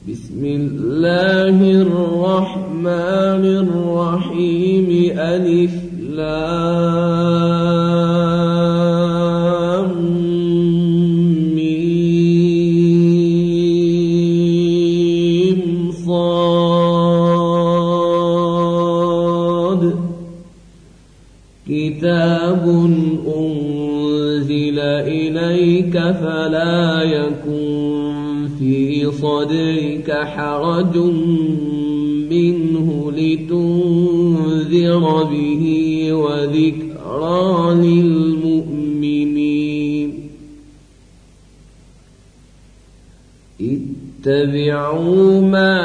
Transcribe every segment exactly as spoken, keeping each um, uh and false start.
بسم الله الرحمن الرحيم ألف لام ميم صاد كتاب أنزل إليك فلا يكن في صدرك حرج منه لتنذر به وذكرى للمؤمنين اتبعوا ما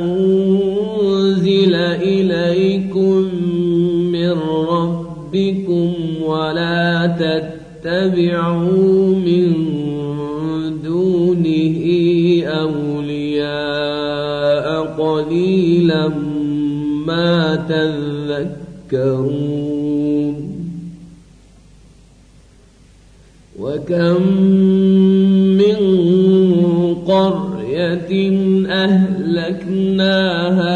أنزل إليكم من ربكم ولا تتبعوا من دونه أولياء قليلا ما تذكرون وكم من قرية أهلكناها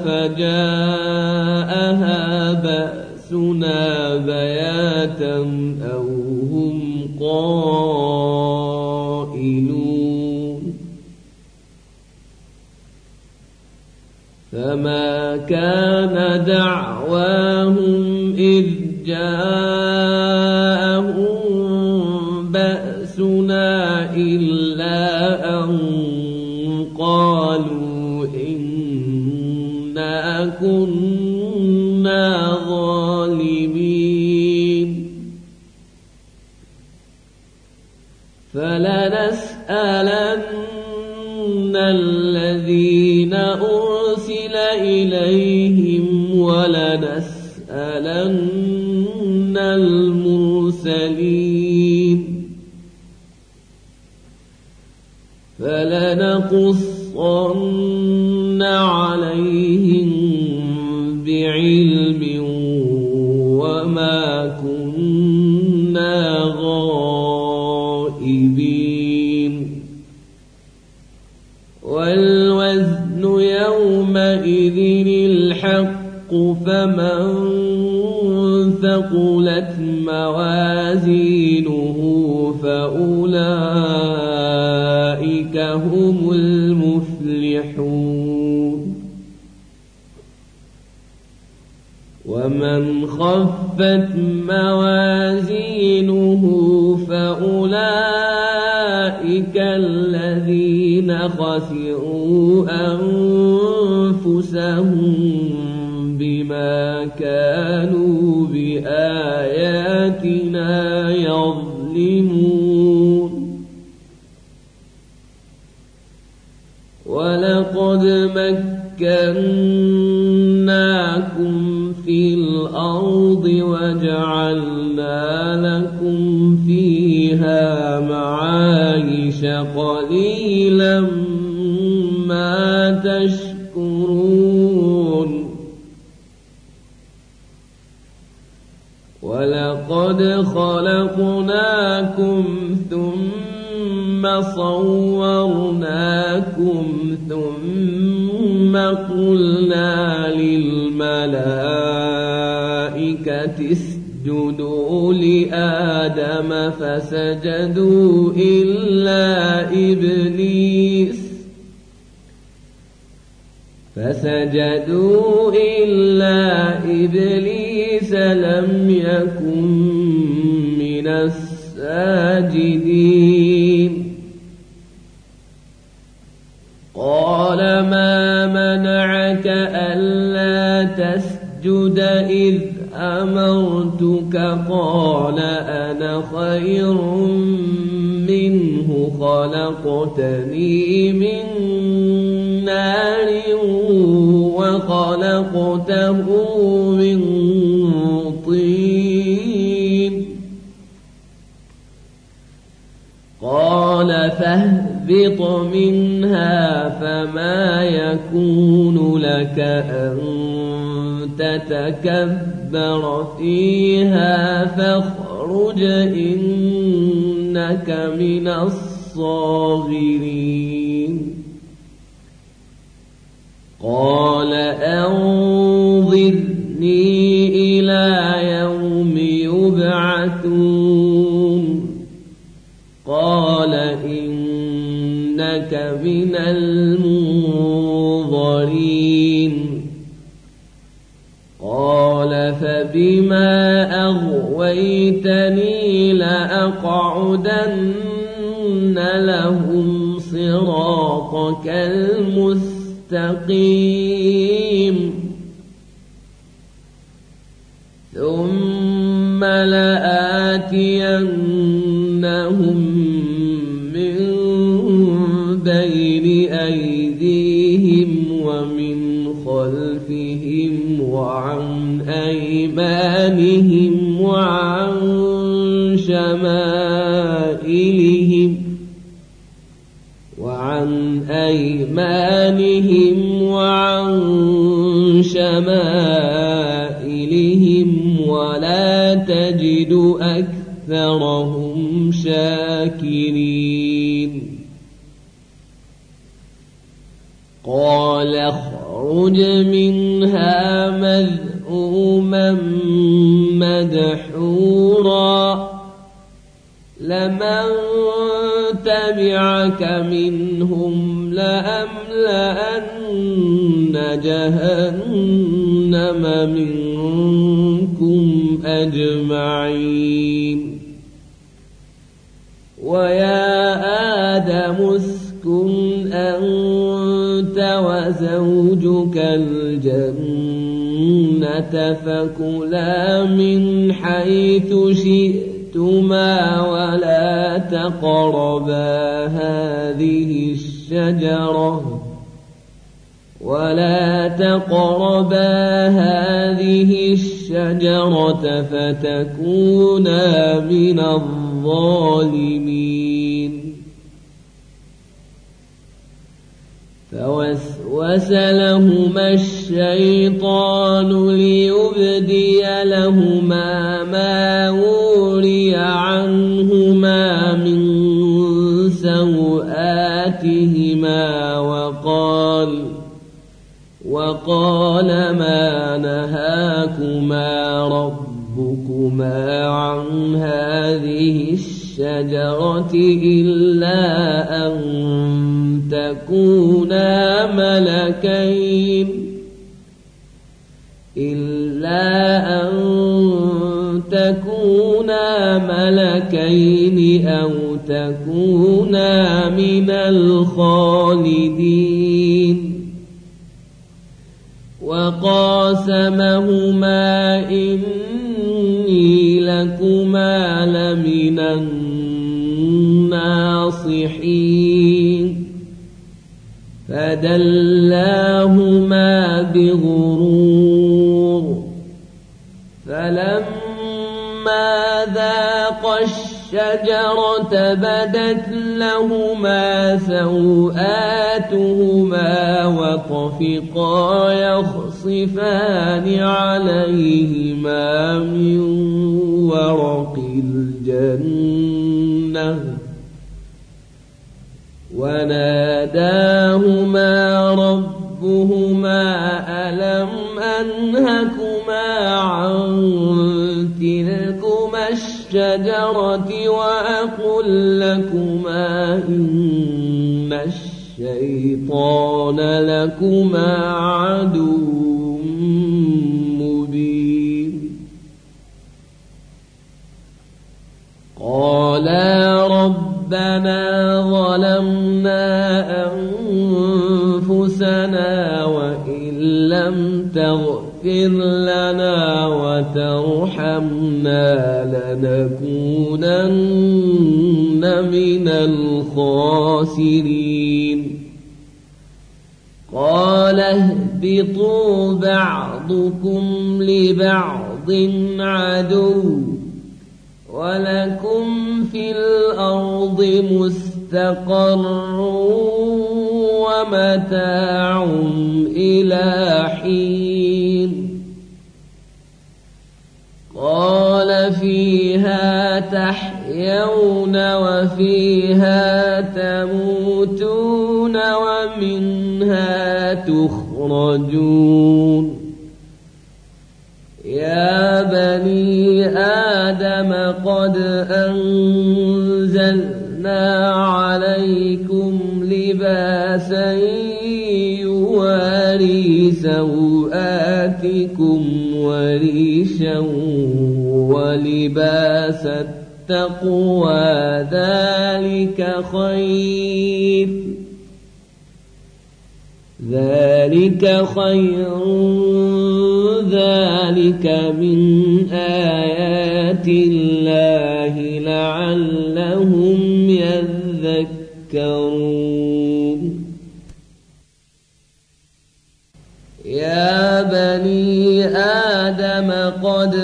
فجاءها بأسنا بياتا أو هم قائلون فما كان دعواهم إذ جاءهم بأسنا إلا أن قالوا إنا كنا ظالمين فلنسألن الذين أرسل إليهم ولنسألن المرسلين فلنقصن عليهم بعلم وما كنا غائبين والوزن يومئذ الحق فمن ثقلت موازينه فأولئك هم المفلحون ومن خفت موازينه فأولئك الذين خسروا أنفسهم بما كانوا بآياتنا يظلمون ولقد مكناكم في الأرض وجعلنا لكم فيها معايش قليلا ما تشكرون ولقد خلقناكم ثم صورناكم ثم قلنا للملائكة اسجدوا لآدم فسجدوا إلا إبليس فسجدوا إلا إبليس لم يكن من الساجدين قال ما منعك ألا تسجد إذ أمرتك قال أنا خير منه خلقتني من نار وخلقته من طين قال فاهبط منها فما يكون لك أن تتكبر فيها فاخرج إنك من الصاغرين قال أنظرني إلى يوم يبعثون قال إنك من المنظرين قال فبما أغويتني لأقعدن لهم صراطك المستقيم ثم لآتينهم من بين أيديهم ومن خلفهم وعن أيمانهم وعن شمائلهم وعن أيمانهم وعن شمائلهم ولا تجد أكثرهم شاكرين قال اخرج منها مذءوما مدحورا لمن تبعك منهم لأملأن جهنم منكم أجمعين ويا آدم اسكن أنت وزوجك الجنة فكلا من حيث شئتما ولا تقربا هذه الشجرة ولا تقربا هذه الشجرة فتكونا من الظالمين فوسوس لهما الشيطان ليبدي لهما ما وري عنهما من سوآتهما وقال وقال ما نهاكما ربكما عن هذه الشجرة إلا أن تكونا ملكين إلا أن تكونا ملكين أو تكونا من الخالدين وقاسمهما إني لكما لمن الناصحين فدلاهما بغرور فلما ذاقا الشجرة بدت لهما سوآتهما وطفقا يخصفان عليهما من ورق الجنة وناداهما ربهما ألم أنهكما عن تلكما الشجرة وأقل لكما إن الشيطان لكما عدو مبين قالا ربنا ظلمنا أنفسنا وإن لم تغفر لنا وترحمنا لنكونن من الخاسرين قال اهبطوا بعضكم لبعض عدو ولكم في الأرض مستقر ومتاع إلى حين قال فيها تحيون وفيها تموتون ومنها تخرجون يخرجون يا بني آدم قد أنزلنا عليكم لباسا يواري سوآتكم وريشا ولباس التقوى ذلك خير ذلك خير ذلك من آيات الله لعلهم يذكرون يا بني آدم قد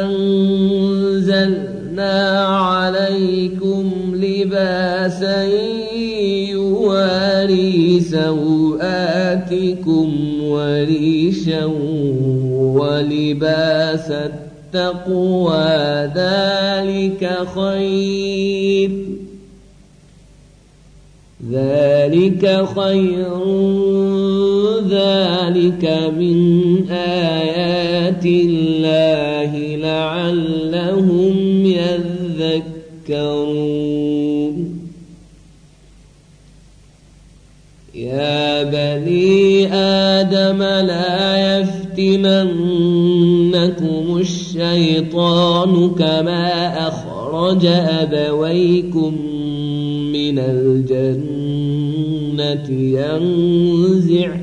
أنزلنا عليكم لباسا يواري سوآتكم وريشا ولباس التقوى ذلك خير ذلك خير ذلك من آيات الله لعلهم يذكرون يا بني آدم لا يفتننكم الشيطان كما أخرج أبويكم من الجنة ينزع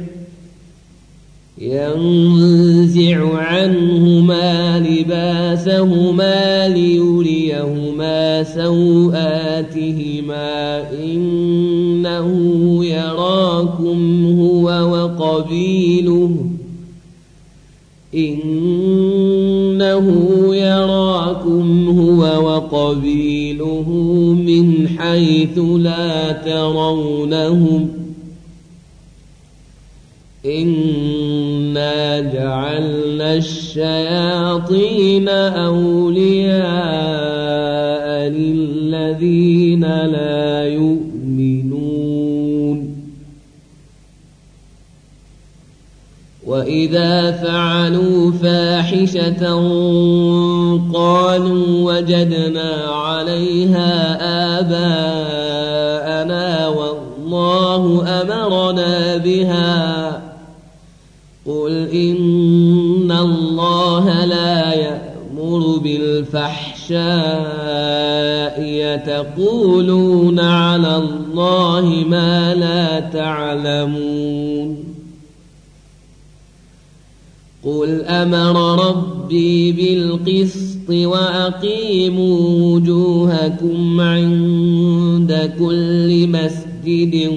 ينزع عنهما لباسهما ليريهما سوآتهما إنه يراكم هو وقبيله إنه يراكم هو وقبيله من حيث لا ترونهم إنا جعلنا الشياطين أولياء للذين لا يؤمنون وإذا فعلوا فاحشة قالوا وجدنا عليها آباءنا والله أمرنا بها قل إن الله لا يأمر بالفحشاء يتقولون على الله ما لا تعلمون قل أمر ربي بالقسط وأقيموا وجوهكم عند كل مسجد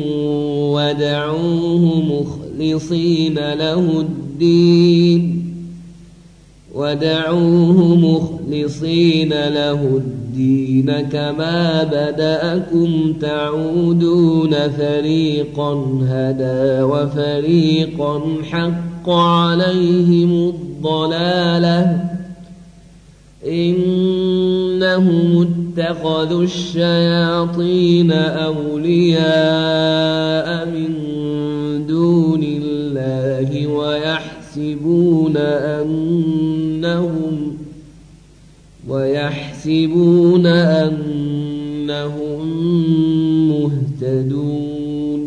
ودعوه مخلصين له الدين ودعوه مخلصين له الدين كما بدأكم تعودون فريقا هدى وفريقا حق عليهم الضلالة إنهم اتخذوا الشياطين أولياء من دون الله ويحسبون أنهم ويحسبون أنهم مهتدون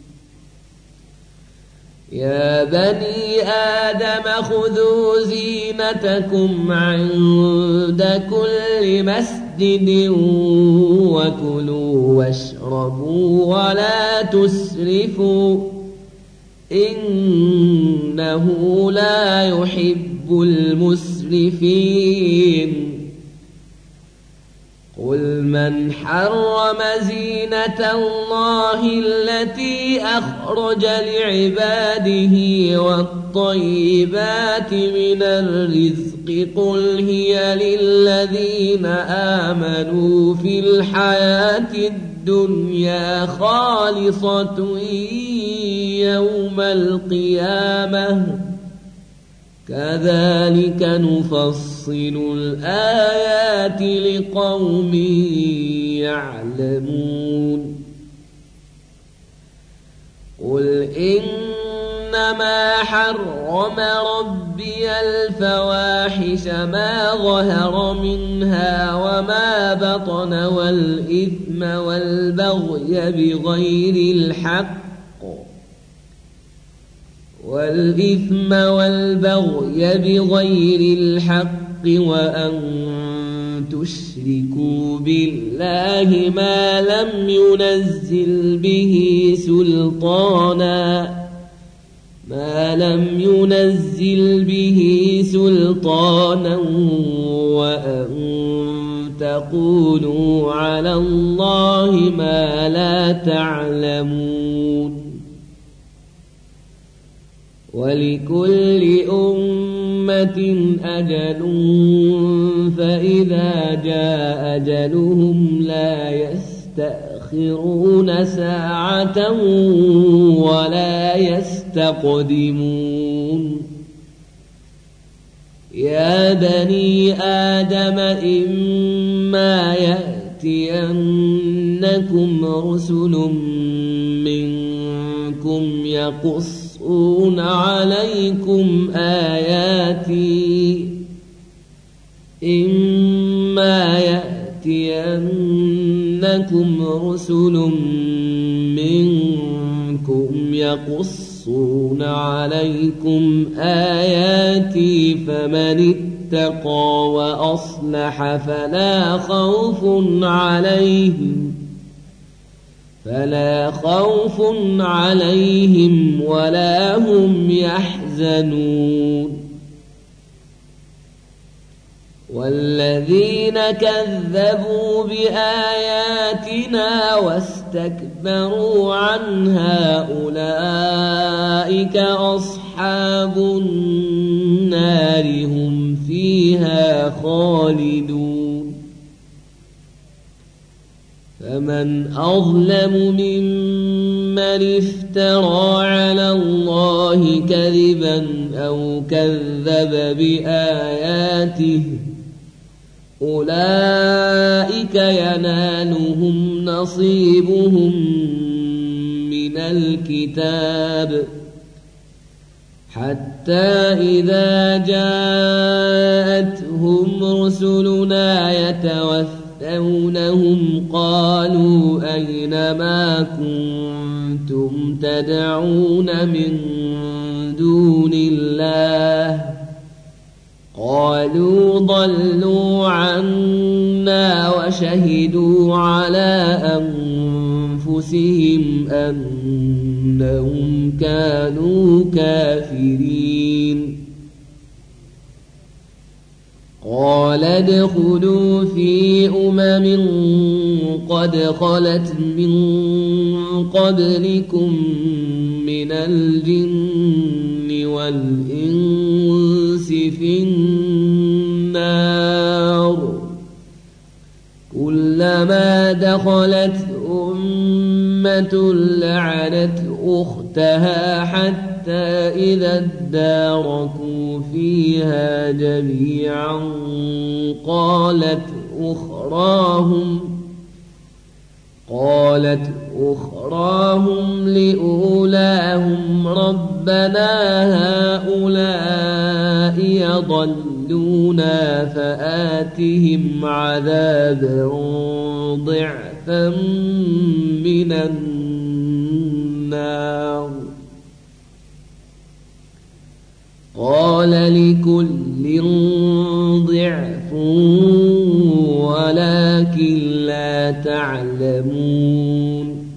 يا بني آدم خذوا زينتكم عند كل مسجد وكلوا واشربوا ولا تسرفوا إنه لا يحب المسرفين قل من حرم زينة الله التي أخرج لعباده والطيبات من الرزق قل هي للذين آمنوا في الحياة الدنيا خالصة يوم القيامة كذلك نفصل الآيات لقوم يعلمون قل إن إنما حرم ربي الفواحش ما ظهر منها وما بطن والإثم والبغي بغير الحق والإثم والبغي بغير الحق وأن تشركوا بالله ما لم ينزل به سلطانا ما لم ينزل به سلطانا وأن تقولوا على الله ما لا تعلمون ولكل أمة أجل فإذا جاء أجلهم لا يستأخرون ساعة ولا يستقدمون يا بني آدم إما يأتينكم رسل منكم يقصون عليكم آياتي إما يأتينكم رسل منكم يقصون عليكم آياتي فمن اتقى وأصلح فلا خوف عليهم فلا خوف عليهم ولا هم يحزنون والذين كذبوا بآياتنا واستكبروا عنها أولئك أصحاب النار هم فيها خالدون فمن أظلم ممن افترى على الله كذبا أو كذب بآياته أولئك ينالهم نصيبهم من الكتاب حتى إذا جاءتهم رسلنا يتوفونهم قالوا أين ما كنتم تدعون من دون الله قالوا ضلوا عنا وشهدوا على أنفسهم أنهم كانوا كافرين قال ادخلوا في أمم قد خلت من قبلكم من الجن والإنس في النار كلما دخلت أمة لعنت أختها حتى إذا اداركوا فيها جميعا قالت أخراهم قالت أخراهم لأولاهم ربنا هؤلاء يضلونا فآتهم عذابا ضعفا من النار قال لكل ضعف ولكن لا تعلمون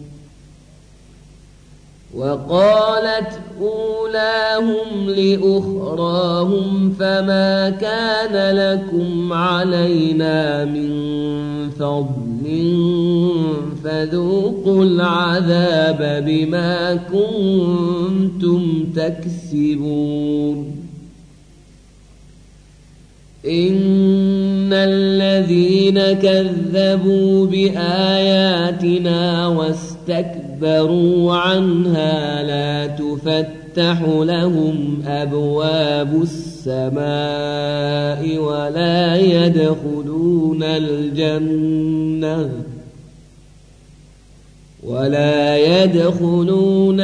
وقالت أولاهم لأخراهم فما كان لكم علينا من فضل فذوقوا العذاب بما كنتم تكسبون إن الذين كذبوا بآياتنا واستكبروا عنها لا تفتح لهم أبواب السماء ولا يدخلون الجنة ولا يدخلون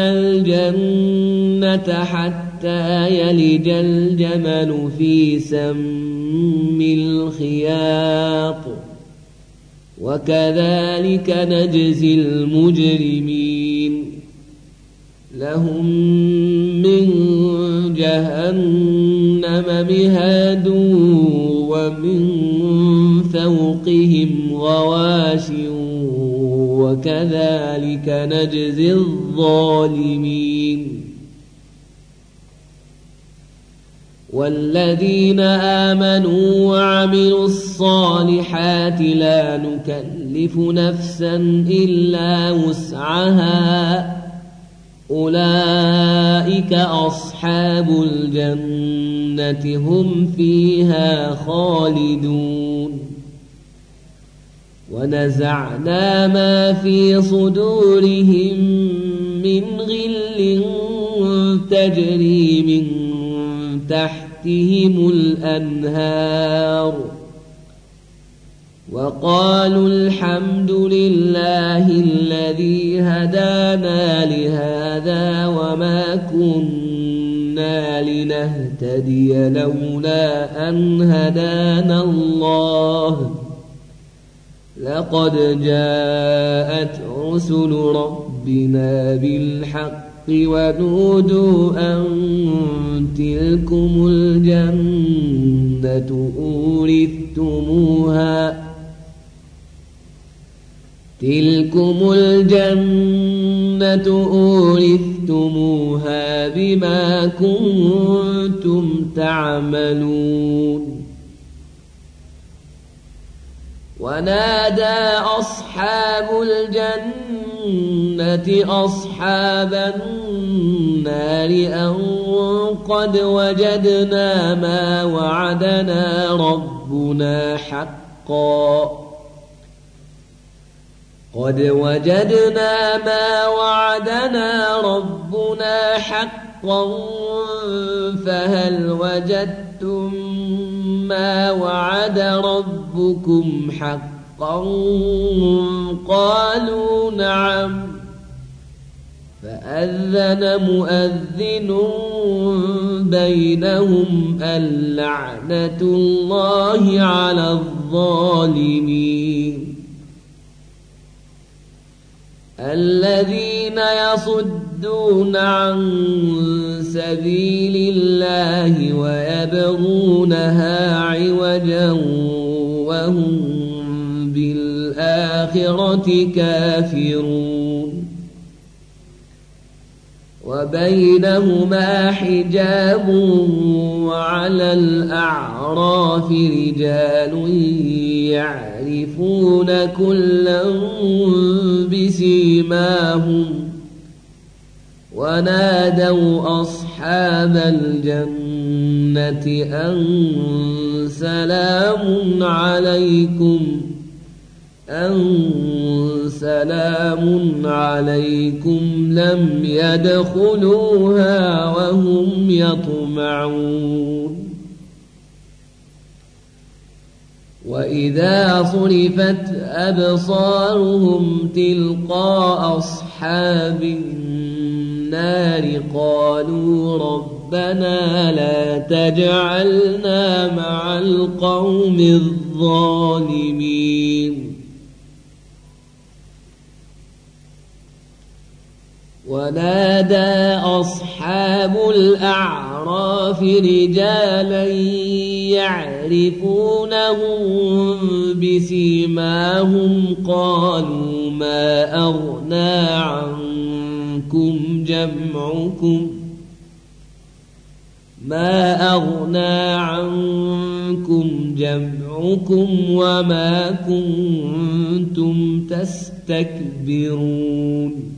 الجنة حتى يلج الجمل في سم الخياط وكذلك نجزي المجرمين لهم من جهنم مهاد ومن فوقهم غواش وكذلك نجزي الظالمين والذين آمنوا وعملوا الصالحات لا نكلف نفسا إلا وسعها أولئك أصحاب الجنة هم فيها خالدون ونزعنا ما في صدورهم من غل تجري من تحتهم الأنهار وقالوا الحمد لله الذي هدانا لهذا وما كنا لنهتدي لولا أن هدانا الله لقد جاءت رسل ربنا بالحق ونودوا أن تلكم الجنة أورثتموها تلكم الجنة أورثتموها بما كنتم تعملون ونادى أصحاب الجنة أصحاب النار أن قد وجدنا ما وعدنا ربنا حقا قد وجدنا ما وعدنا ربنا حقا فهل وجدتم ما وعد ربكم حقا قالوا نعم فأذن مؤذن بينهم اللعنة الله على الظالمين الذين يصدون عن سبيل الله ويبغونها عوجا وهم بالآخرة كافرون وبينهما حجاب وعلى الأعراف رجال يعرفون كلا بسيماهم ونادوا أصحاب الجنة أن سلام عليكم أن سلام عليكم لم يدخلوها وهم يطمعون وإذا صرفت أبصارهم تلقاء أصحاب النار قالوا ربنا لا تجعلنا مع القوم الظالمين ونادى أصحاب الأعراف رجالا يعرفونهم بسيماهم قالوا ما أغنى عنكم جمعكم ما أغنى عنكم جمعكم وما كنتم تستكبرون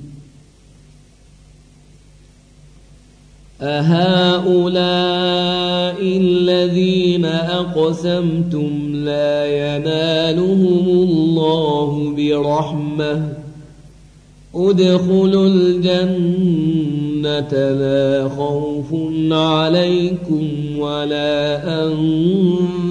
أهؤلاء الذين أقسمتم لا ينالهم الله برحمة ادخلوا الجنة لا خوف عليكم ولا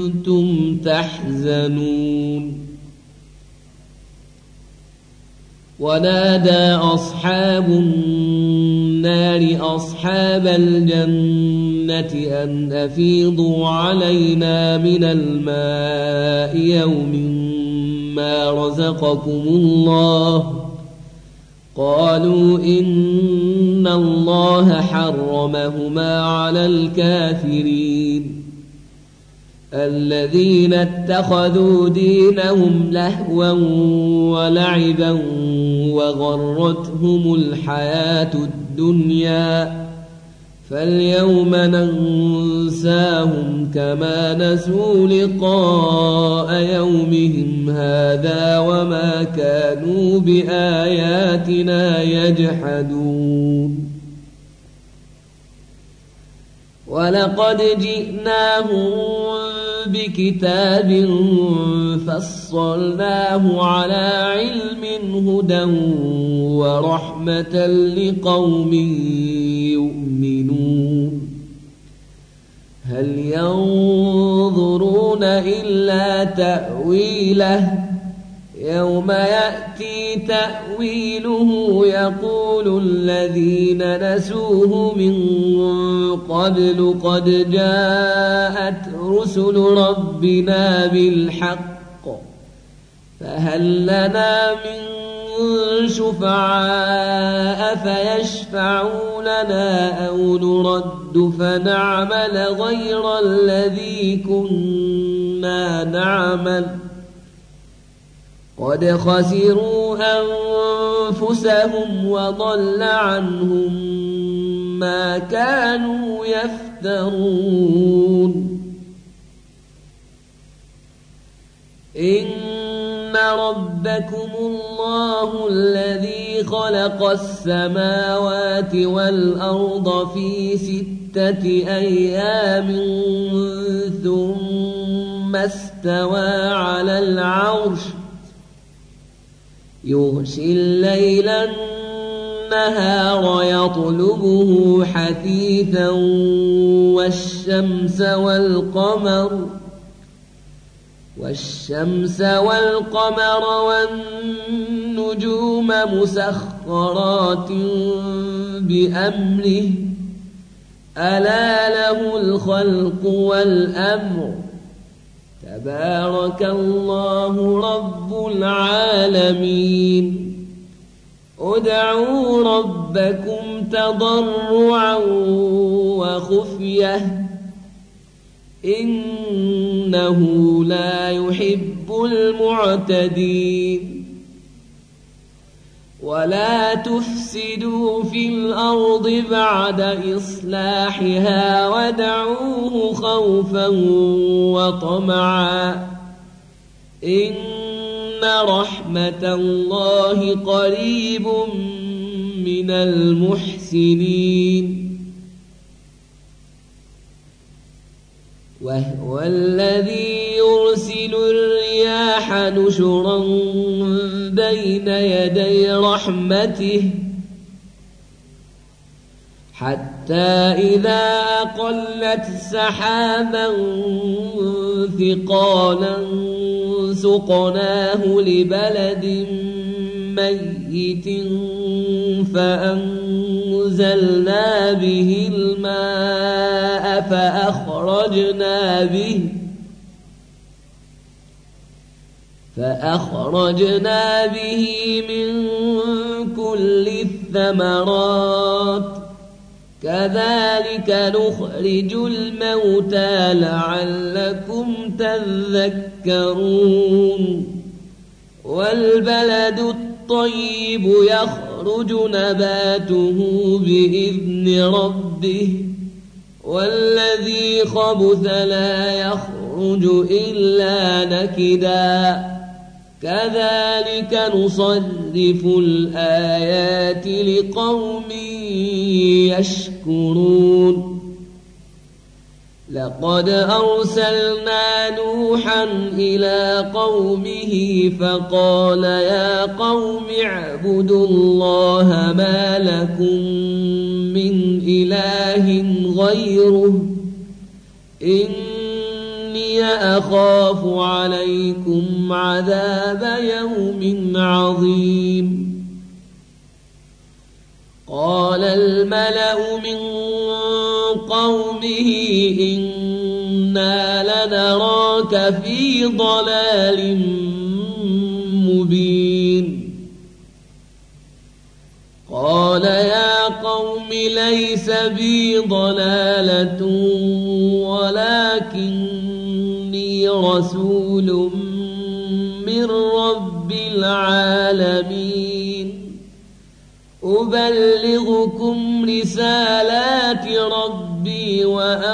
أنتم تحزنون ونادى أصحاب النار أصحاب الجنة أن أفيضوا علينا من الماء يوم ما رزقكم الله قالوا إن الله حرمهما على الكافرين الذين اتخذوا دينهم لهوا ولعبا وغرتهم الحياة الدنيا فاليوم ننساهم كما نسوا لقاء يومهم هذا وما كانوا بآياتنا يجحدون ولقد جئناهم بكتاب فصلناه على علم هدى ورحمة لقوم يؤمنون هل ينظرون إلا تأويله يوم يأتي تأويله يقول الذين نسوه من قبل قد جاءت رسل ربنا بالحق فهل لنا من شفعاء فيشفعوا لنا أو نرد فنعمل غير الذي كنا نعمل قد خسروا أنفسهم وضل عنهم ما كانوا يفترون إن ربكم الله الذي خلق السماوات والأرض في ستة أيام ثم استوى على العرش يغشي الليل النهار يطلبه حثيثا والشمس والقمر والشمس والقمر والنجوم مسخرات بأمره ألا له الخلق والأمر تبارك الله رب العالمين ادعوا ربكم تضرعا وخفية إنه لا يحب المعتدين ولا تفسدوا في الأرض بعد إصلاحها ودعوه خوفا وطمعا إن رحمة الله قريب من المحسنين وهو الذي يرسل الرياح نشرا بين يدي رحمته حتى إذا أقلت سحابا ثقالا سقناه لبلد ميت فأنزلنا به الماء فأخرجنا به فأخرجنا به من كل الثمرات كذلك نخرج الموتى لعلكم تذكرون والبلد الطيب يخرج نباته بإذن ربه والذي خبث لا يخرج إلا نكدا كذلك نصرف الآيات لقوم يشكرون لقد أرسلنا نوحا إلى قومه فقال يا قوم اعبدوا الله ما لكم من إله غيره إني أخاف عليكم عذاب يوم عظيم قال الملأ من قومه إنا لنراك في ضلال مبين قال يا قوم ليس بي ضلالة ولكني رسول من رب العالمين أبلغكم رسالات ربي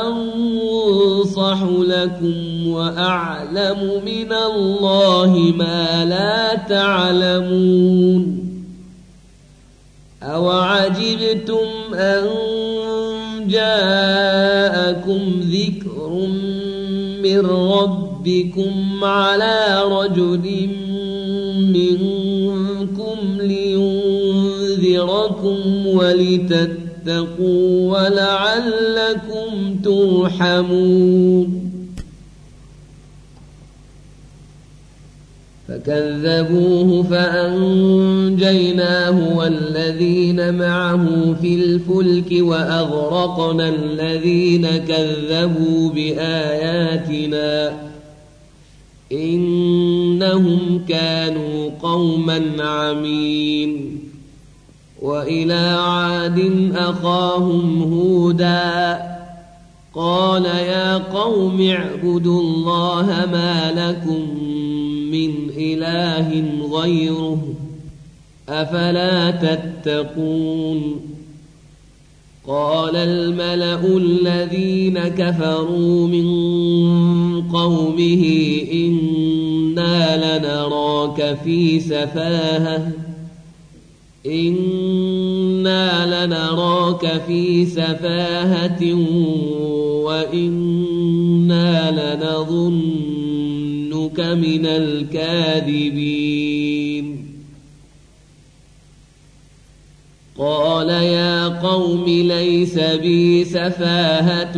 وأنصح لكم وأعلم من الله ما لا تعلمون أوعجبتم أن جاءكم ذكر من ربكم على رجل منكم لينذركم ولتتقوا ولعلكم ترحمون فكذبوه فأنجيناه والذين معه في الفلك وأغرقنا الذين كذبوا بآياتنا إنهم كانوا قوما عمين وإلى عاد أخاهم هودا قال يا قوم اعبدوا الله ما لكم من إله غيره أفلا تتقون قال الملأ الذين كفروا من قومه إنا لنراك في سفاهة إنا لنراك في سفاهة وإنا لنظنك من الكاذبين قال يا قوم ليس بي سفاهة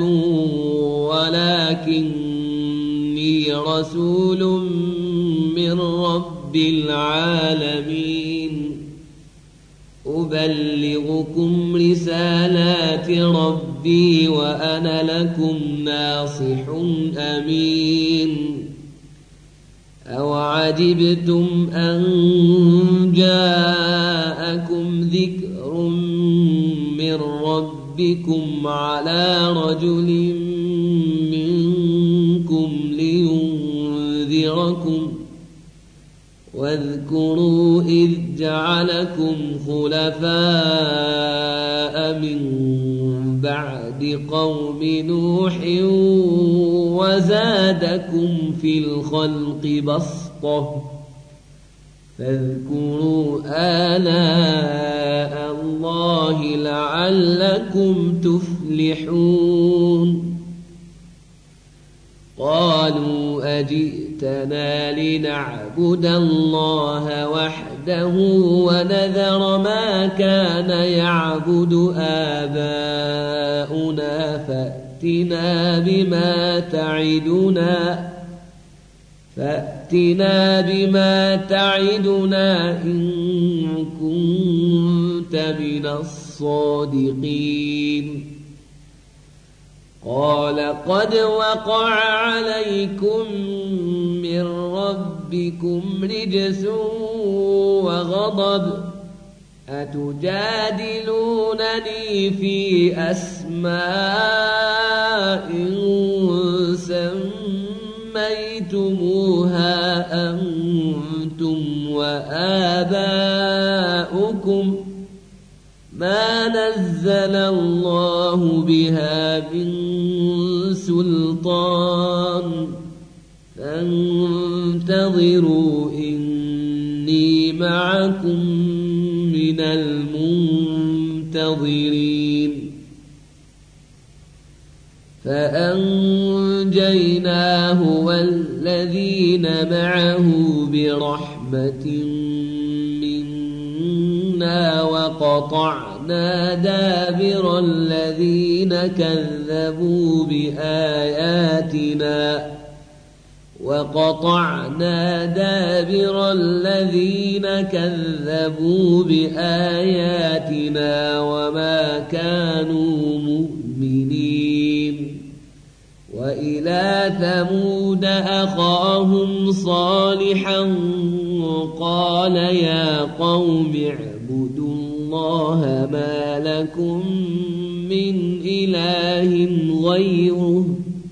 ولكني رسول من رب العالمين أبلغكم رسالات ربي وأنا لكم ناصح أمين أوعجبتم أن جاءكم ذكر من ربكم على رجل منكم لينذركم واذكروا إذ جعلكم خلفاء من بعد قوم نوح وزادكم في الخلق بسطة فاذكروا آلاء الله لعلكم تفلحون قالوا أجئتنا لنعبد الله وحده ونذر ما كان يعبد آباؤنا فأتنا بما تعدنا فأتنا بما تعدنا إن كنت من الصادقين قال قد وقع عليكم من ربكم رجس وغضب أتجادلونني في أسماء سميتموها أنتم وآباؤكم ما نزل الله بها من سلطان فانتظروا إني معكم من المنتظرين فأنجيناه والذين معه برحمة منا وقطعنا دابر الذين كذبوا بآياتنا وقطعنا دابر الذين كذبوا بآياتنا وما كانوا مؤمنين وإلى ثمود أخاهم صالحا قال يا قوم اعبدوا الله ما لكم من إله غيره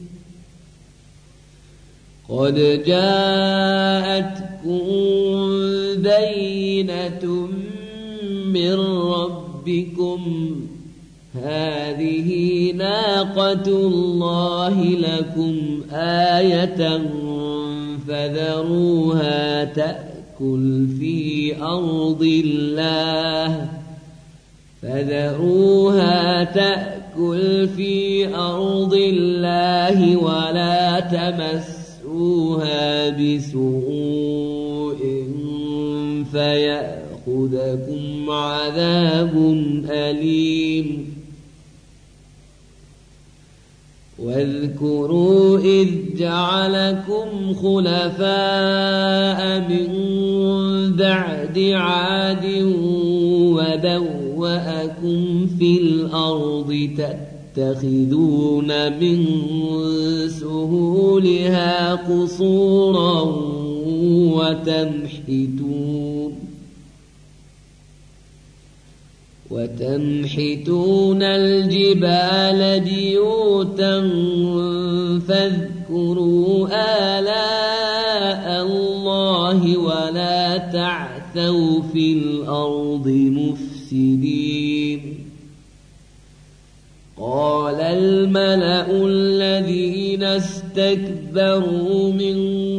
قد جاءتكم بينة من ربكم هذه ناقة الله لكم آية فذروها تأكل في أرض الله فذروها تأكل في أرض الله ولا تمسوها بسوء فيأخذكم عذاب أليم واذكروا إذ جعلكم خلفاء من بعد عاد وبوأكم في الأرض تتخذون من سهولها قصورا وتنحتون وتنحتون الجبال بيوتا فاذكروا آلاء الله ولا تعثوا في الأرض مفسدين قال الملأ الذين استكبروا من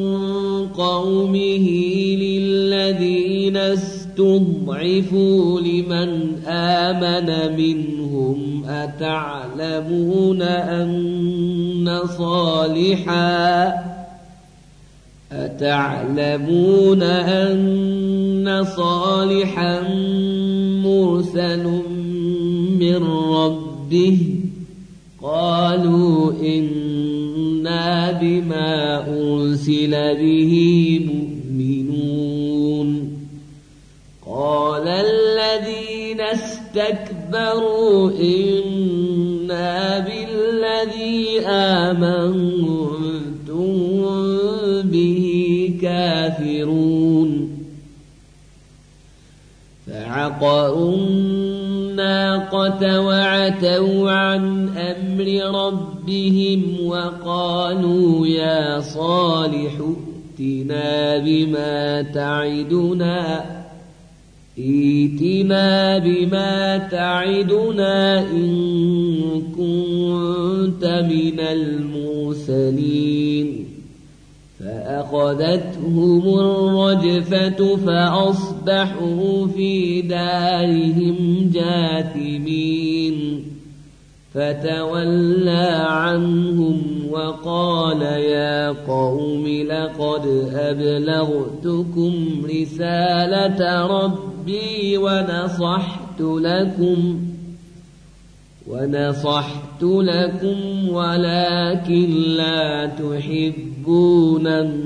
قومه للذين استضعفوا لمن آمن منهم أتعلمون أن صالحا أتعلمون أن صالحا مرسل من ربه قالوا إنا بما أرسل به مؤمنون قال الذين استكبروا إنا بالذي آمنتم به كافرون فعقروا الناقة وعتوا عن أمر ربهم وقالوا يا صالح ائتنا بما تعدنا ائتنا بما تعدنا إن كنت من المرسلين فأخذتهم الرجفة فأصبحوا في دارهم جاثمين فتولى عنهم وقال يا قوم لقد أبلغتكم رسالة ربي ونصحت لكم ونصحت لكم ولكن لا تحبون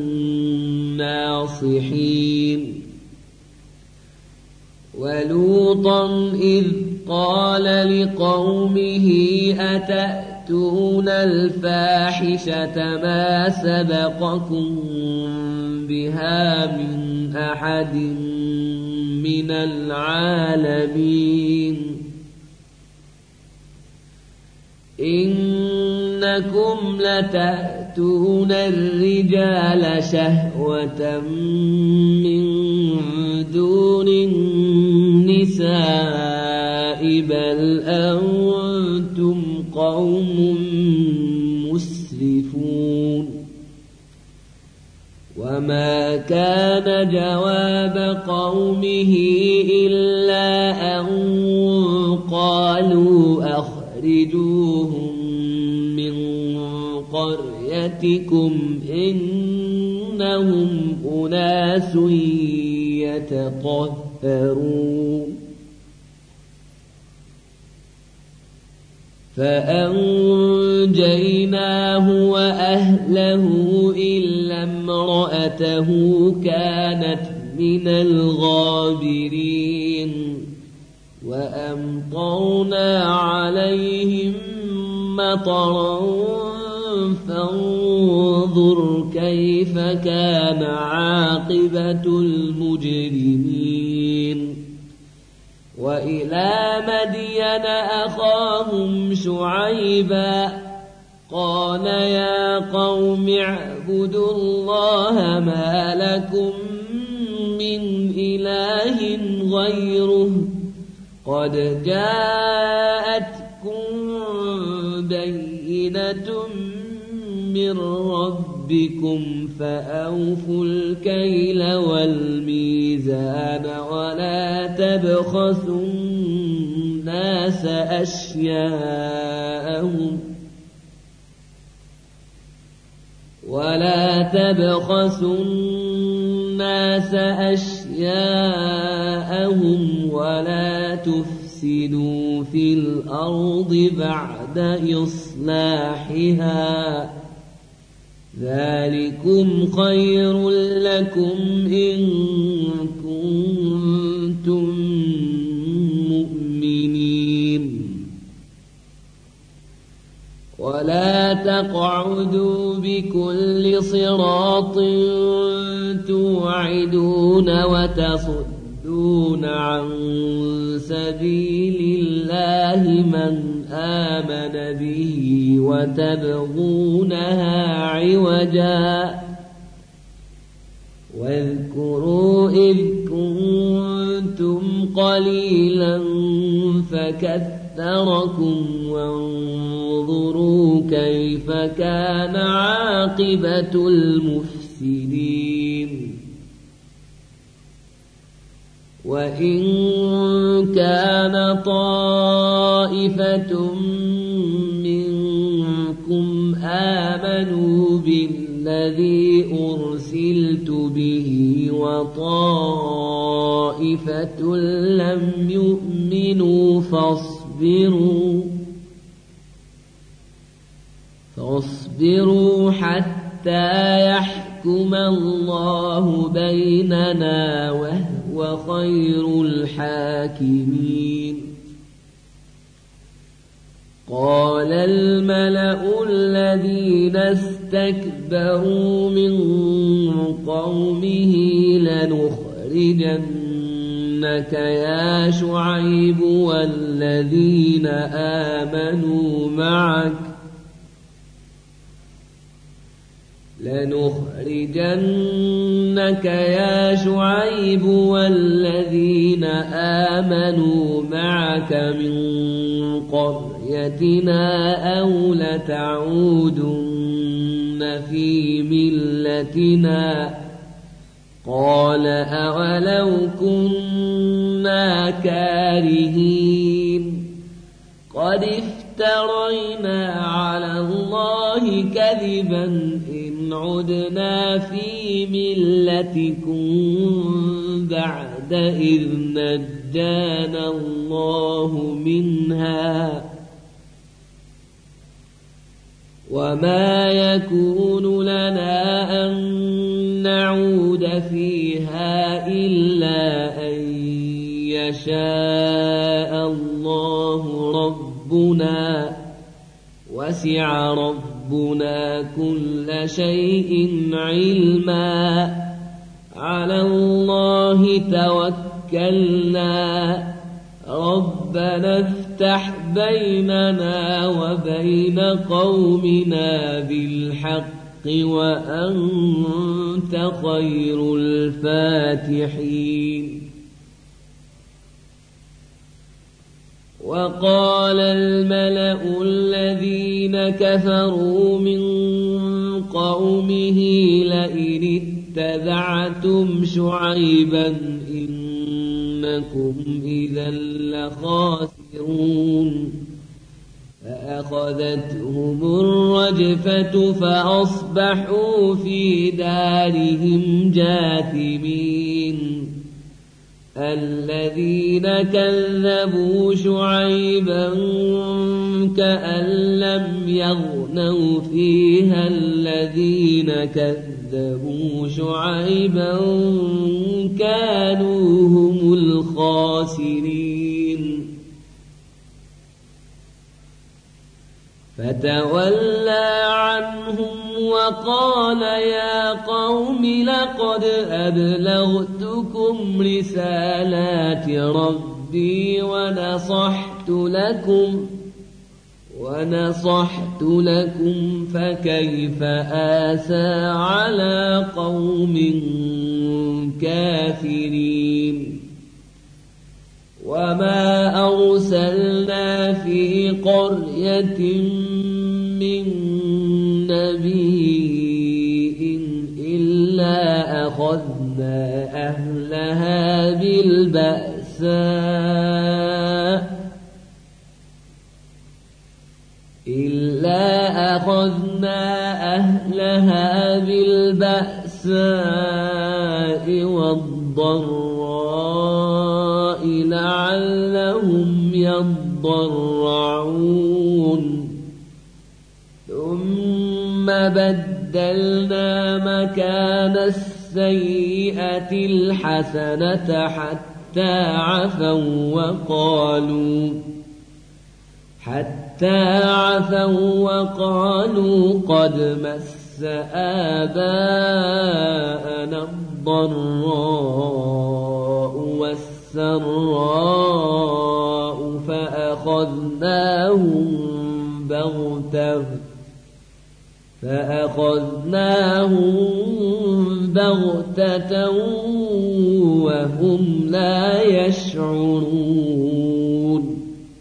الناصحين ولوطا إذ قال لقومه أتأتون الفاحشة ما سبقكم بها من أحد من العالمين إنكم لتأتون الرجال شهوة من دون النساء بل أنتم قوم مسرفون وما كان جواب قومه إلا أن قالوا أخرجوهم من قريتكم إنهم أناس يتطهرون فأنجيناه وأهله إلا امرأته كانت من الغابرين وأمطرنا عليهم مطرا فانظر كيف كان عاقبة المجرمين وإلى مدين أخاهم شعيبا قال يا قوم اعبدوا الله ما لكم من إله غيره قد جاءتكم بينة من ربكم فأوفوا الكيل والميزان ولا تبخسوا الناس أشياءهم ولا تبخسوا الناس أشياءهم ولا تفسدوا في الأرض بعد إصلاحها ذلكم خير لكم إن كنتم مؤمنين ولا تقعدوا بكل صراط توعدون وتصدون عن سبيل الله من آمن به وتبغونها عوجا واذكروا إذ كنتم قليلا فكثركم وانظروا كيف كان عاقبة المفسدين وإن كان طائفة منكم آمنوا بالذي أرسلت به وطائفة لم يؤمنوا فاصبروا فاصبروا حتى يحكم الله بيننا وهو خير الحاكمين قال الملأ الذين استكبروا من قومه لنخرجنك يا شعيب والذين آمنوا معك لنخرجنك يا شعيب والذين آمنوا معك من قريتنا أو لتعودن في ملتنا قال أولو كنا كارهين قد افترينا على الله كذبا إن عدنا في ملتكم بعد إذ نجانا الله منها وما يكون لنا أن نعود فيها إلا أن يشاء الله ربنا وسع ربنا كل شيء علما على الله توكلنا ربنا افتح بيننا وبين قومنا بالحق وأنت خير الفاتحين وقال الملأ الذين كفروا من قومه لئن اتبعتم شعيبا إنكم إذا لخاسرون فأخذتهم الرجفة فأصبحوا في دارهم جاثمين الذين كذبوا شعيبا كأن لم يغنوا فيها الذين كذبوا كذبوا شعيبا كانوا هم الخاسرين فتولى عنهم وقال يا قوم لقد أبلغتكم رسالات ربي ونصحت لكم ونصحت لكم فكيف آسى على قوم كافرين وما أرسلنا في قرية من نبي إلا أخذنا أهلها بالبأساء إلا أخذنا أهلها بالبأساء والضراء لعلهم يضرعون ثم بدلنا مكان السيئة الحسنة حتى عفوا وقالوا حتى عفوا وقالوا قد مس آباءنا الضراء والسراء فأخذناهم بغتة فأخذناهم بغتة وهم لا يشعرون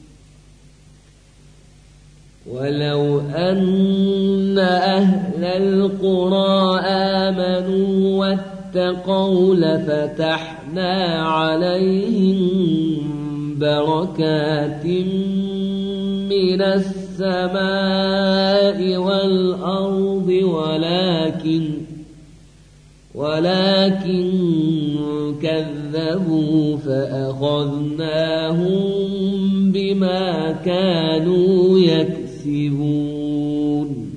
ولو أن أهل القرى آمنوا واتقوا لفتحنا عليهم بركات من السماء والأرض ولكن ولكن كذبوا فأخذناهم بما كانوا يكسبون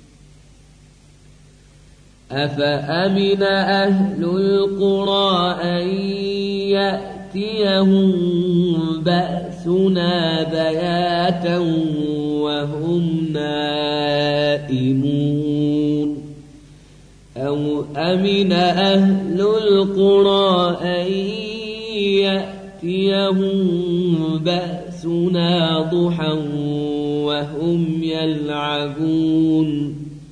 أفأمن أهل القرى أن يأتيهم بأسنا بياتا وهم نائمون أو أمن أهل القرى أن يأتيهم بأسنا ضحى وهم يلعبون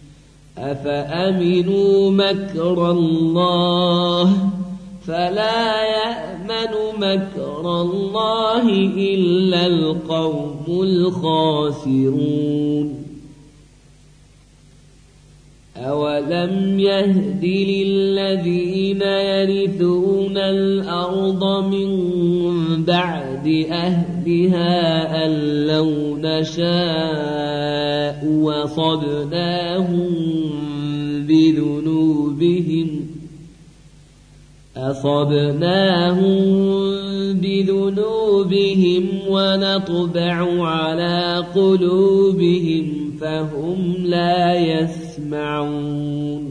أفأمنوا مكر الله فلا يأمن مكر الله إلا القوم الخاسرون أولم يهد للذين يرثون الأرض من بعد أهلها أن لو نشاء وصبناهم بذنوبهم أصبناهم بذنوبهم ونطبع على قلوبهم فهم لا يسمعون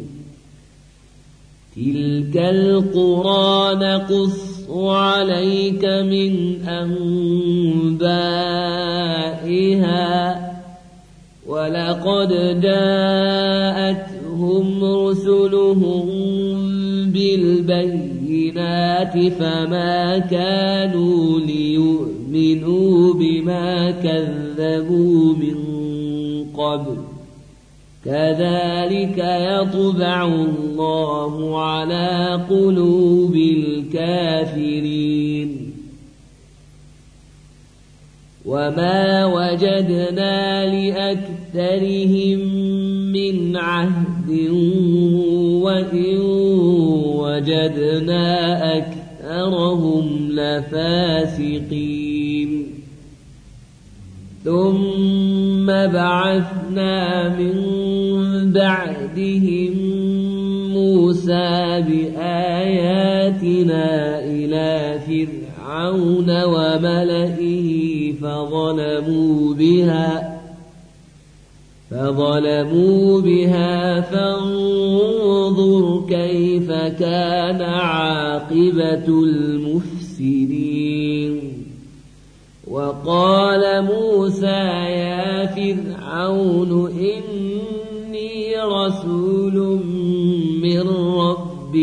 تلك القرى نقص عليك من أنبائها ولقد جاءتهم رسلهم بالبينات فما كانوا ليؤمنوا بما كذبوا من قبل كذلك يطبع الله على قلوب الكافرين وما وجدنا لأكثرهم من عهد وإن وجدنا أكثرهم لفاسقين ثم بعثنا من بعدهم موسى بآياتنا إلى فرعون وملئه فظلموا بها فظلموا بها فانظر كيف كان عاقبة المفسدين وقال موسى يا فرعون إني رسول من رب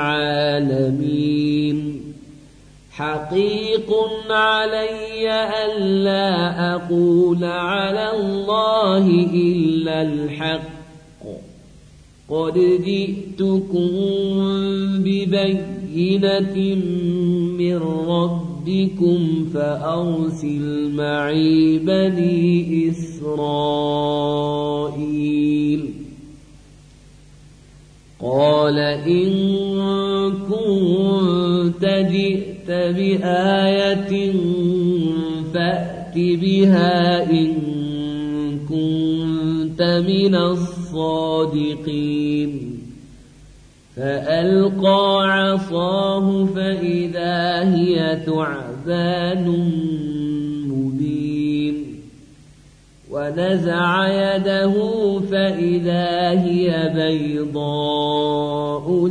العالمين حقيق علي ألا أقول على الله إلا الحق قد جئتكم ببينة من ربكم فأرسل معي بني إسرائيل قال إن كنت جئت بآية فأت بها إن كنت من الصادقين فألقى عصاه فإذا هي ثعبان مبين ونزع يده فإذا هي بيضاء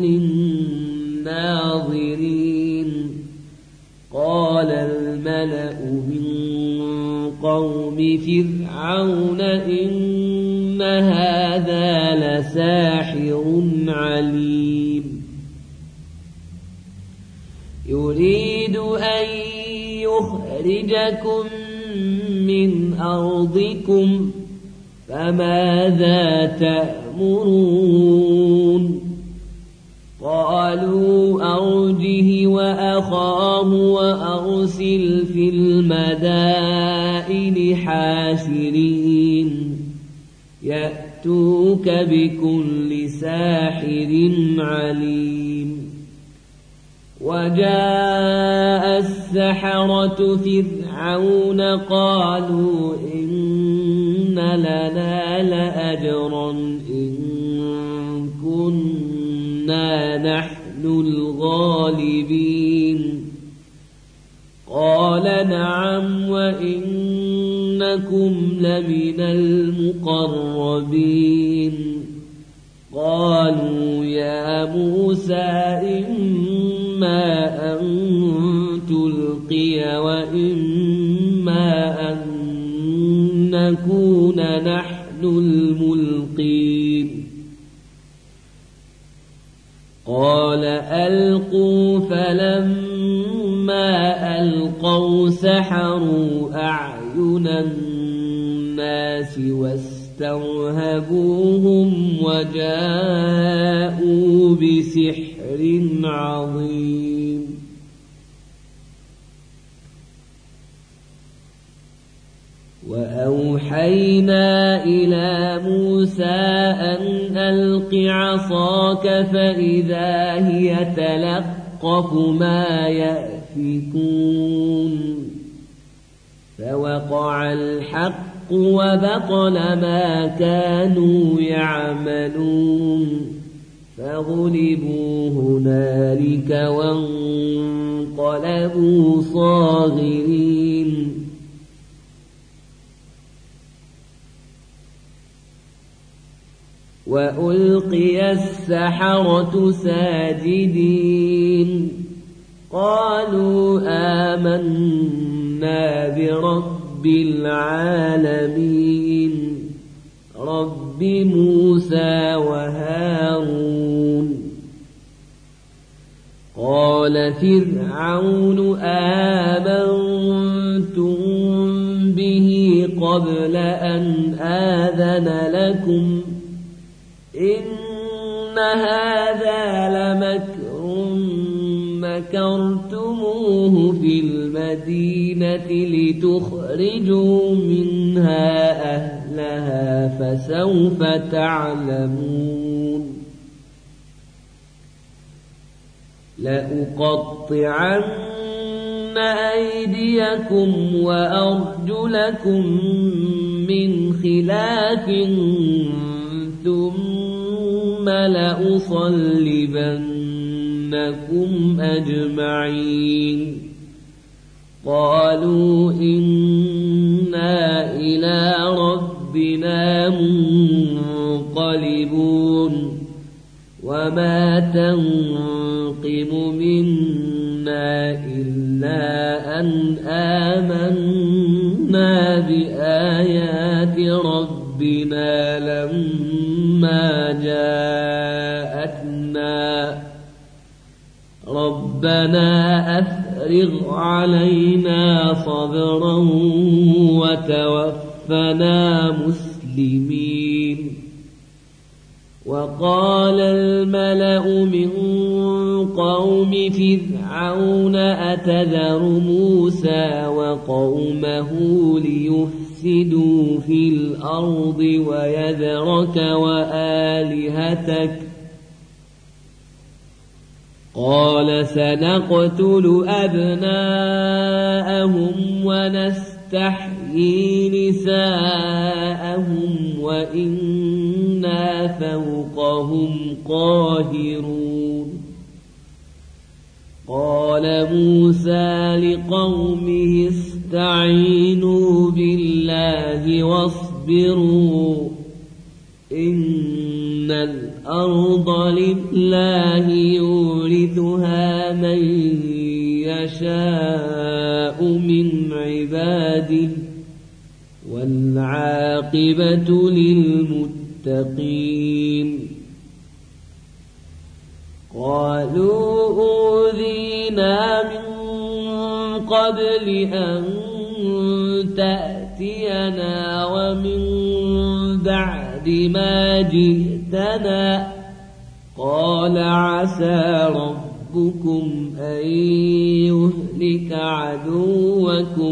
للناظرين قال الملأ من قوم فرعون إن هذا لساحر عليم يريد أن يخرجكم من أرضكم فماذا تأمرون قالوا أرجه وأخاه وأرسل في المدائن حاشرين يأتوك بكل ساحر عليم وجاء السحرة فرعون قالوا إن لنا لأجرا إن كنا نحن الغالبين قال نعم وإنكم لمن المقربين قالوا يا موسى إما أن تلقي وإما أن نكون نحن الملقين قال ألقوا فلما ألقوا سحروا أعين الناس واسترهبوهم وجاءوا بسحر عظيم وأوحينا إلى موسى أن ألق عصاك فإذا هي تلقف ما يأفكون فوقع الحق وبطل ما كانوا يعملون فغلبوا هنالك وانقلبوا صاغرين وألقي السحرة ساجدين قالوا آمنا برب العالمين رب موسى وهارون قال فرعون آمنتم به قبل أن آذن لكم إن هذا لمكر مكرتموه في المدينة لتخرجوا منها أهلها فسوف تعلمون لأقطعن أيديكم وأرجلكم من خلاف ثم لأصلبنكم أجمعين قالوا إنا إلى ربنا ربنا منقلبون وما تنقم منا إلا أن آمنا بآيات ربنا لما جاءتنا ربنا أفرغ علينا صبرا وتوفنا مسلمين. وقال الملأ من قوم فرعون أتذر موسى وقومه ليفسدوا في الأرض ويذرك وآلهتك قال سنقتل أبناءهم ونستحيي نساءهم وإنا فوقهم قاهرون. قال موسى لقومه استعينوا بالله واصبروا إن الأرض لله يورثها من يشاء من عباده والعاقبة للمتقين. قالوا أوذينا من قبل أن تأتينا ومن بعد ما جئتنا قال عسى ربكم أن يهلك عدوكم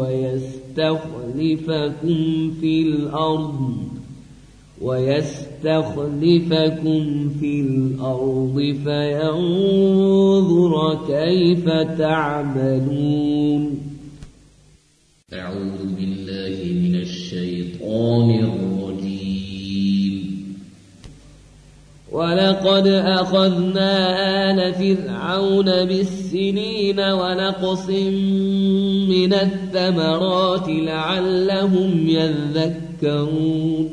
ويستخلفكم في الأرض ويستخلفكم في الأرض فينظر كيف تعملون. أعوذ بالله من الشيطان الرجيم. ولقد أخذنا آل فرعون بالسنين ونقص من الثمرات لعلهم يذكرون.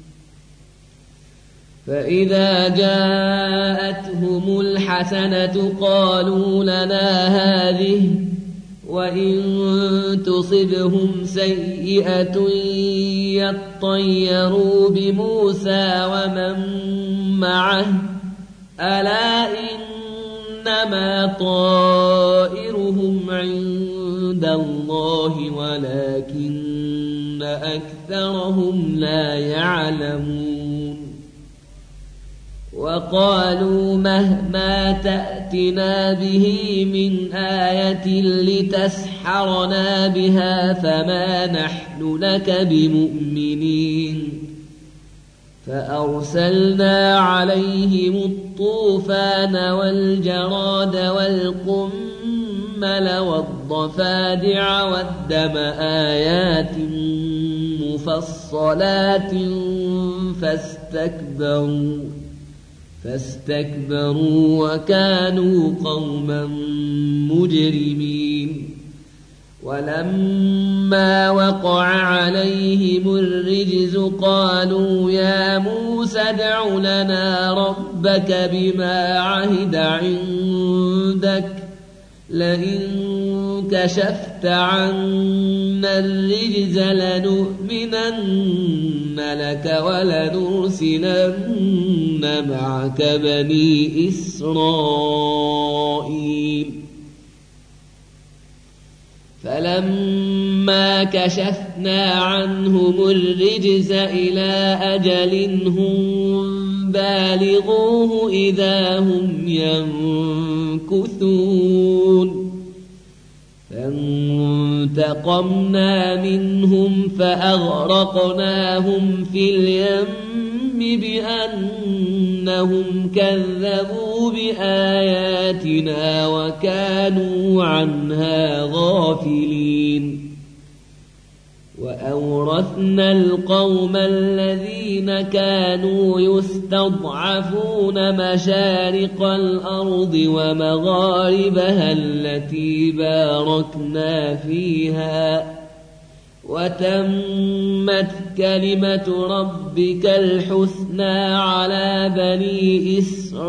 فإذا جاءتهم الحسنة قالوا لنا هذه وإن تصبهم سيئة يطيروا بموسى ومن معه ألا إنما طائرهم عند الله ولكن أكثرهم لا يعلمون. وقالوا مهما تأتنا به من آية لتسحرنا بها فما نحن لك بمؤمنين. فأرسلنا عليهم الطوفان والجراد والقمل والضفادع والدم آيات مفصلات فاستكبروا فاستكبروا وكانوا قوما مجرمين. ولما وقع عليهم الرجز قالوا يا موسى ادع لنا ربك بما عهد عندك لئن كشفت عنا الرجز لنؤمنن لك ولنرسلن معك بني إسرائيل. فلما كشفنا عنهم الرجز إلى أجل هم بالغوه إذا هم ينكثون. فانتقمنا منهم فأغرقناهم في اليم بأنهم كذبوا بآياتنا وكانوا عنها غافلين. وأورثنا القوم الذين كانوا يستضعفون مشارق الأرض ومغاربها التي باركنا فيها وتمت كلمة ربك الحسنى على بني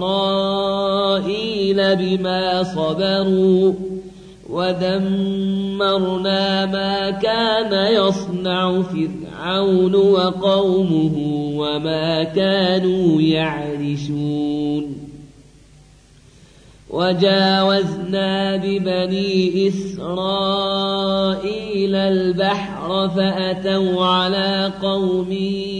إسرائيل بما صبروا ودمرنا ما كان يصنع فرعون وقومه وما كانوا يعرشون وجاوزنا ببني إسرائيل البحر فأتوا على قوم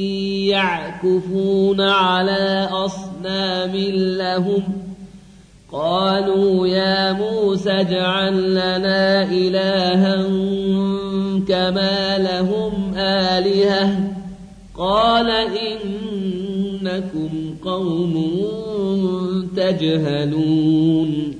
يعكفون على أصنام لهم قالوا يا موسى اجعل لنا إلها كما لهم آلهة قال إنكم قوم تجهلون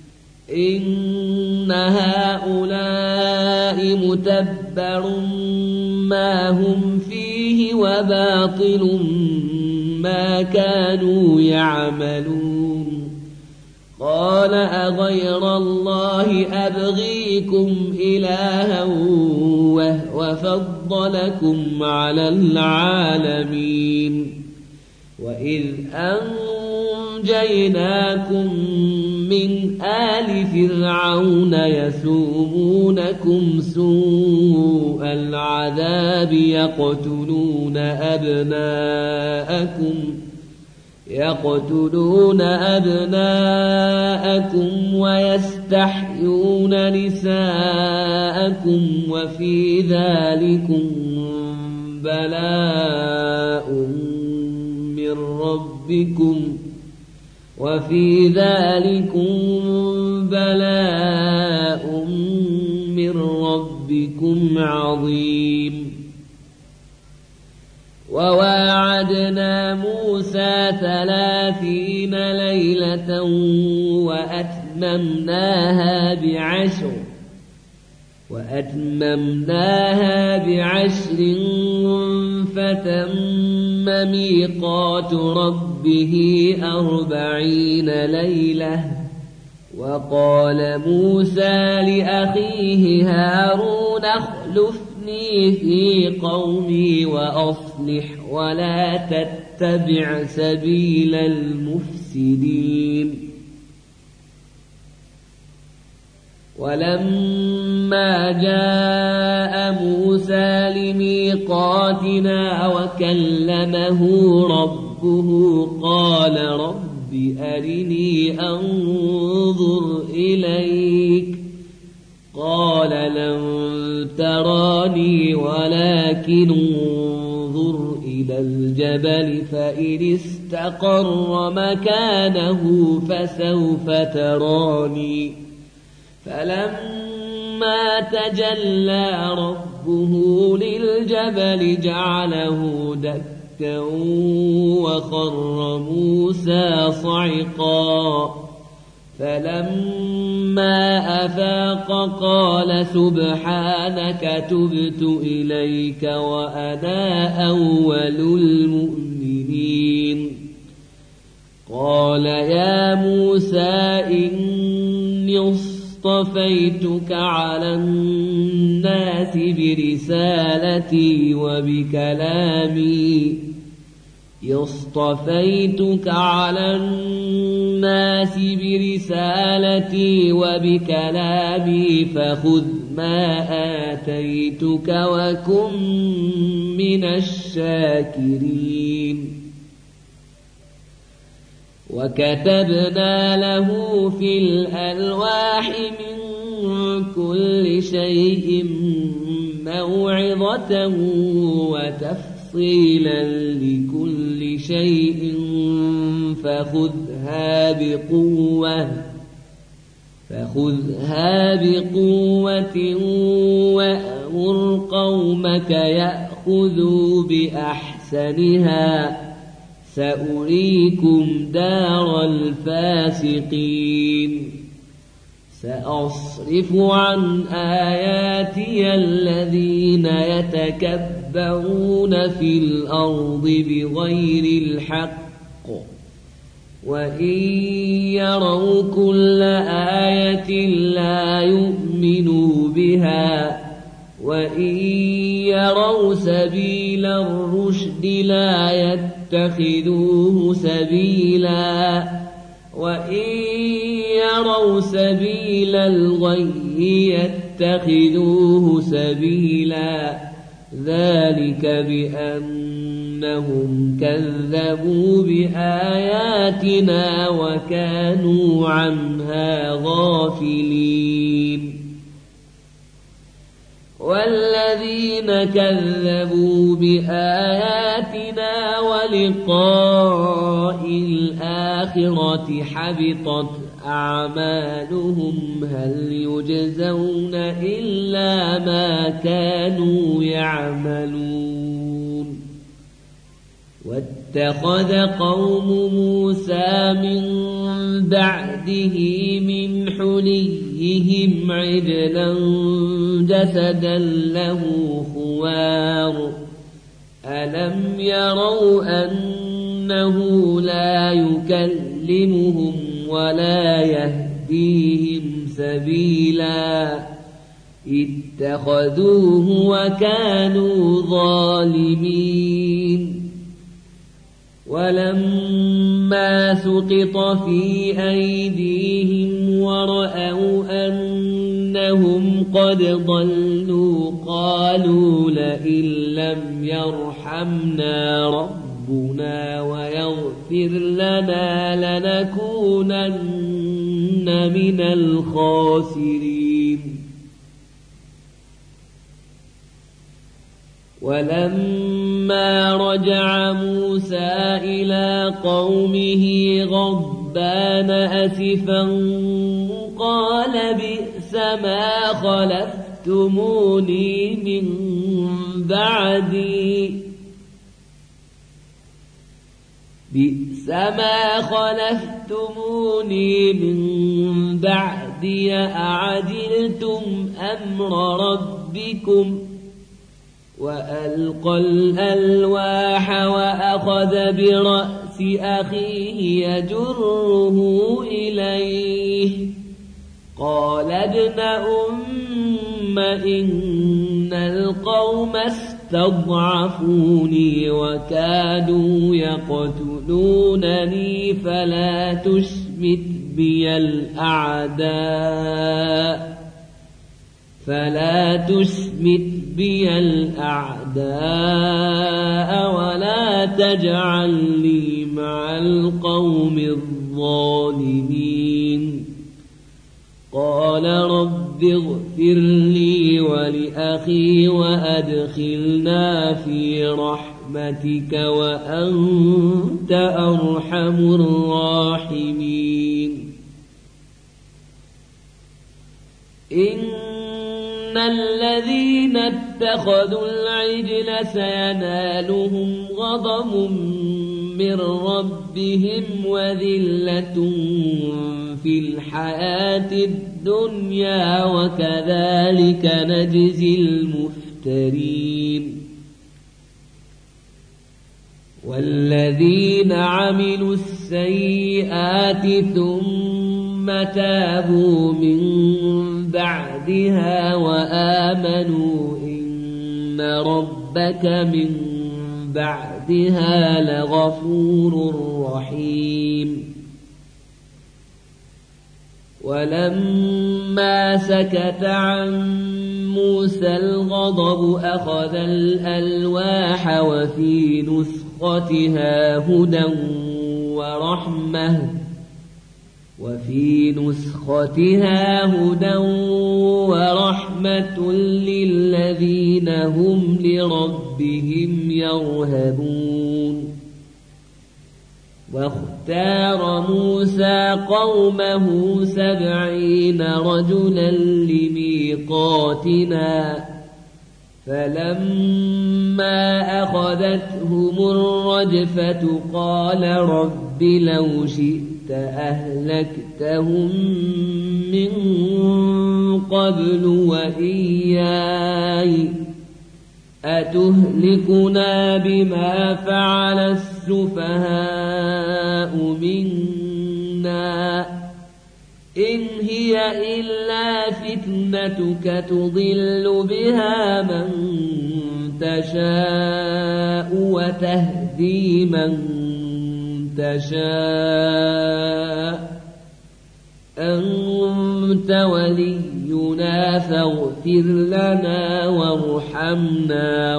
إن هؤلاء متبر ما هم فيه وباطل ما كانوا يعملون قال أغير الله أبغيكم إلها وهو فضلكم على العالمين وإذ أنجيناكم من آل فرعون يسومونكم سوء العذاب يقتلون أبناءكم يقتلون أبناءكم ويستحيون نساءكم وفي ذلكم بلاء من ربكم وفي ذلكم بلاء من ربكم عظيم وواعدنا موسى ثلاثين ليلة وأتممناها بعشر وأتممناها بعشر فتم ميقات ربه أربعين ليلة وقال موسى لأخيه هارون اخلفني في قومي وأصلح ولا تتبع سبيل المفسدين ولما جاء موسى لميقاتنا وكلمه ربه قال رب أرني أنظر إليك قال لن تراني ولكن انظر إلى الجبل فإن استقر مكانه فسوف تراني فلما تجلى ربه للجبل جعله دكا وخر موسى صعقا فلما أفاق قال سبحانك تبت إليك وأنا أول المؤمنين قال يا موسى إني اصطفيتك على الناس برسالتي وبكلامي اصطفيتك على الناس برسالتي وبكلامي فخذ ما آتيتك وكن من الشاكرين وكتبنا له في الألواح من كل شيء موعظة وتفصيلا لكل شيء فخذها بقوة فخذها بقوة وأمر قومك يأخذوا بأحسنها سأريكم دار الفاسقين سأصرف عن آياتي الذين يتكبرون في الأرض بغير الحق وإن يروا كل آية لا يؤمنوا بها وإن يروا سبيل الرشد لا يتخذوه سبيلا وإن يروا سبيل الغي يتخذوه سبيلا ذلك بأنهم كذبوا بآياتنا وكانوا عنها غافلين والذين كذبوا بآياتنا ولقاء الآخرة حبطت أعمالهم هل يجزون إلا ما كانوا يعملون واتخذ قوم موسى من بعده من حليهم عجلا جسدا له خوار ألم يروا أنه لا يكلمهم ولا يهديهم سبيلا اتخذوه وكانوا ظالمين ولما سقط في أيديهم ورأوا أنهم قد ضلوا قالوا لئن لم يرحمنا ربنا ويغفر لنا لنكونن من الخاسرين ولما رجع موسى إلى قومه غضبان أسفا قال بئس ما خلفتموني من بعدي بئس ما خلفتموني من بعدي أعجلتم أمر ربكم وألقى الألواح وأخذ برأس أخيه يجره إليه قال ابن أم إن القوم استضعفوني وكادوا يقتلونني فلا تشمت بي الأعداء فلا تشمت بي الأعداء ولا تجعلني مع القوم الظالمين قال رب اغفر لي ولأخي وأدخلنا في رحمتك وأنت أرحم الراحمين إن الذين اتخذوا العجل سينالهم غضب من ربهم وذلة في الحياة الدنيا وكذلك نجزي المفترين والذين عملوا السيئات ثم تابوا من بعدها وآمنوا إن ربك من بعدها لغفور رحيم ولما سكت عن موسى الغضب أخذ الألواح وفي نسختها هدى ورحمة وفي نسختها هدى ورحمة للذين هم لربهم يرهبون واختار موسى قومه سبعين رجلا لميقاتنا فلما أخذتهم الرجفة قال رب لو شئت أهلكتهم من قبل وإياي أتهلكنا بما فعل السفهاء منا إن هي إلا فتنتك تضل بها من تشاء وتهدي من تشاء أنت ولينا فاغفر لنا وارحمنا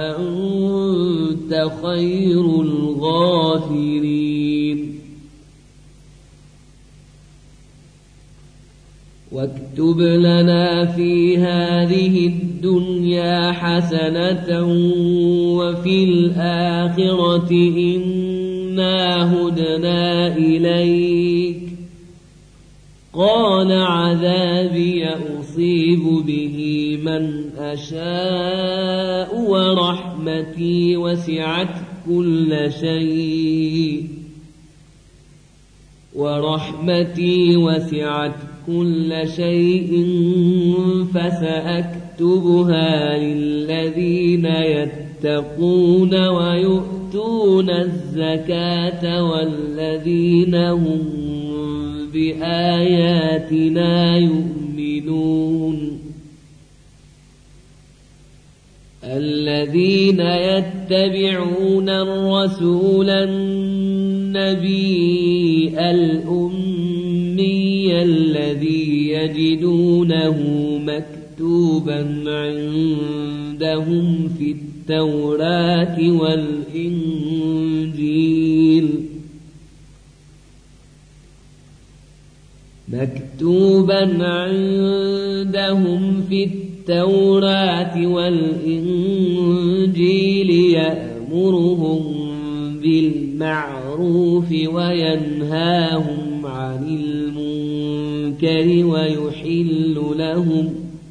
وأنت خير الغافرين واكتب لنا في هذه الدنيا حسنة وفي الآخرة إنا هدنا إليك قال عذابي أصيب به من أشاء ورحمتي وسعت كل شيء ورحمتي وسعت كل شيء فسأكتبها للذين يتقون ويؤتون الزكاة والذين هم بآياتنا يؤمنون الذين يتبعون الرسول النبي الأمي الذي يجدونه مكتوبا عندهم في التوراة والإنجيل مكتوبا عندهم في التوراة والإنجيل يأمرهم بالمعروف وينهاهم عن المنكر ويحل لهم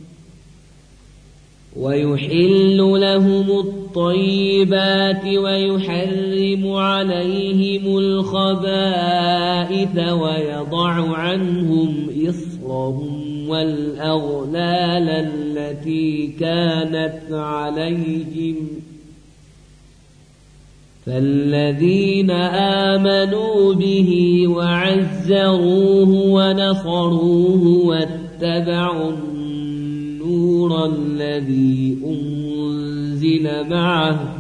ويحل لهم الطيبات ويحرم عليهم الخبائث ويضع عنهم إصرهم والأغلال التي كانت عليهم فالذين آمنوا به وعزروه ونصروه واتبعوا النور الذي أنزل معه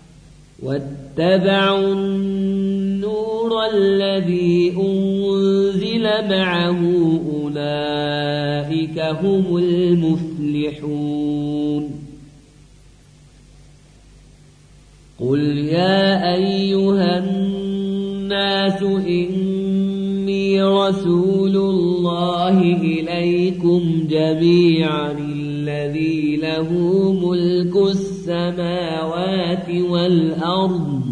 واتبعوا النور الذي أنزل معه أولئك هم المفلحون قل يا أيها الناس إني رسول الله إليكم جميعا الذي له ملك السماوات والأرض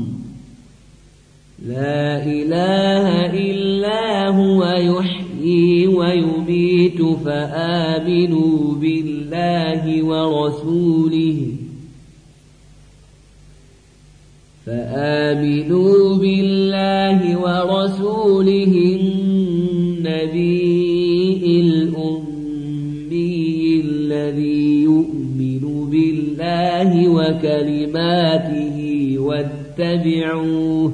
لا إله إلا هو يحيي ويميت فآمنوا بالله ورسوله فآمنوا بالله ورسوله النبي الأمي الذي يؤمن بالله وكلماته واتبعوه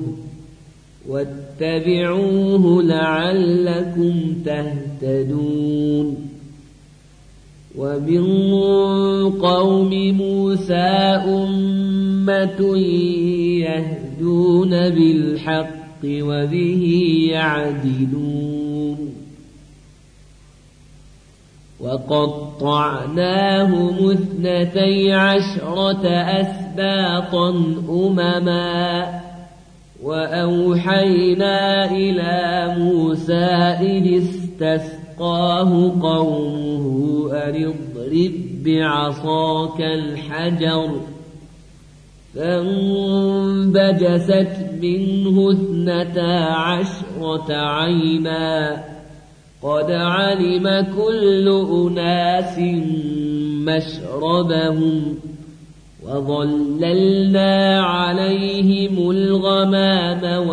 واتبعوه لعلكم تهتدون ومن قوم موسى أمة يهدون بالحق وبه يعدلون وقطعناهم اثنتي عشرة أسباطا أمما وأوحينا إلى موسى إذ استسقاه قومه أن اضرب بعصاك الحجر فانبجست منه اثنتا عشرة عينا قد علم كل أناس مشربهم وظللنا عليهم الغمام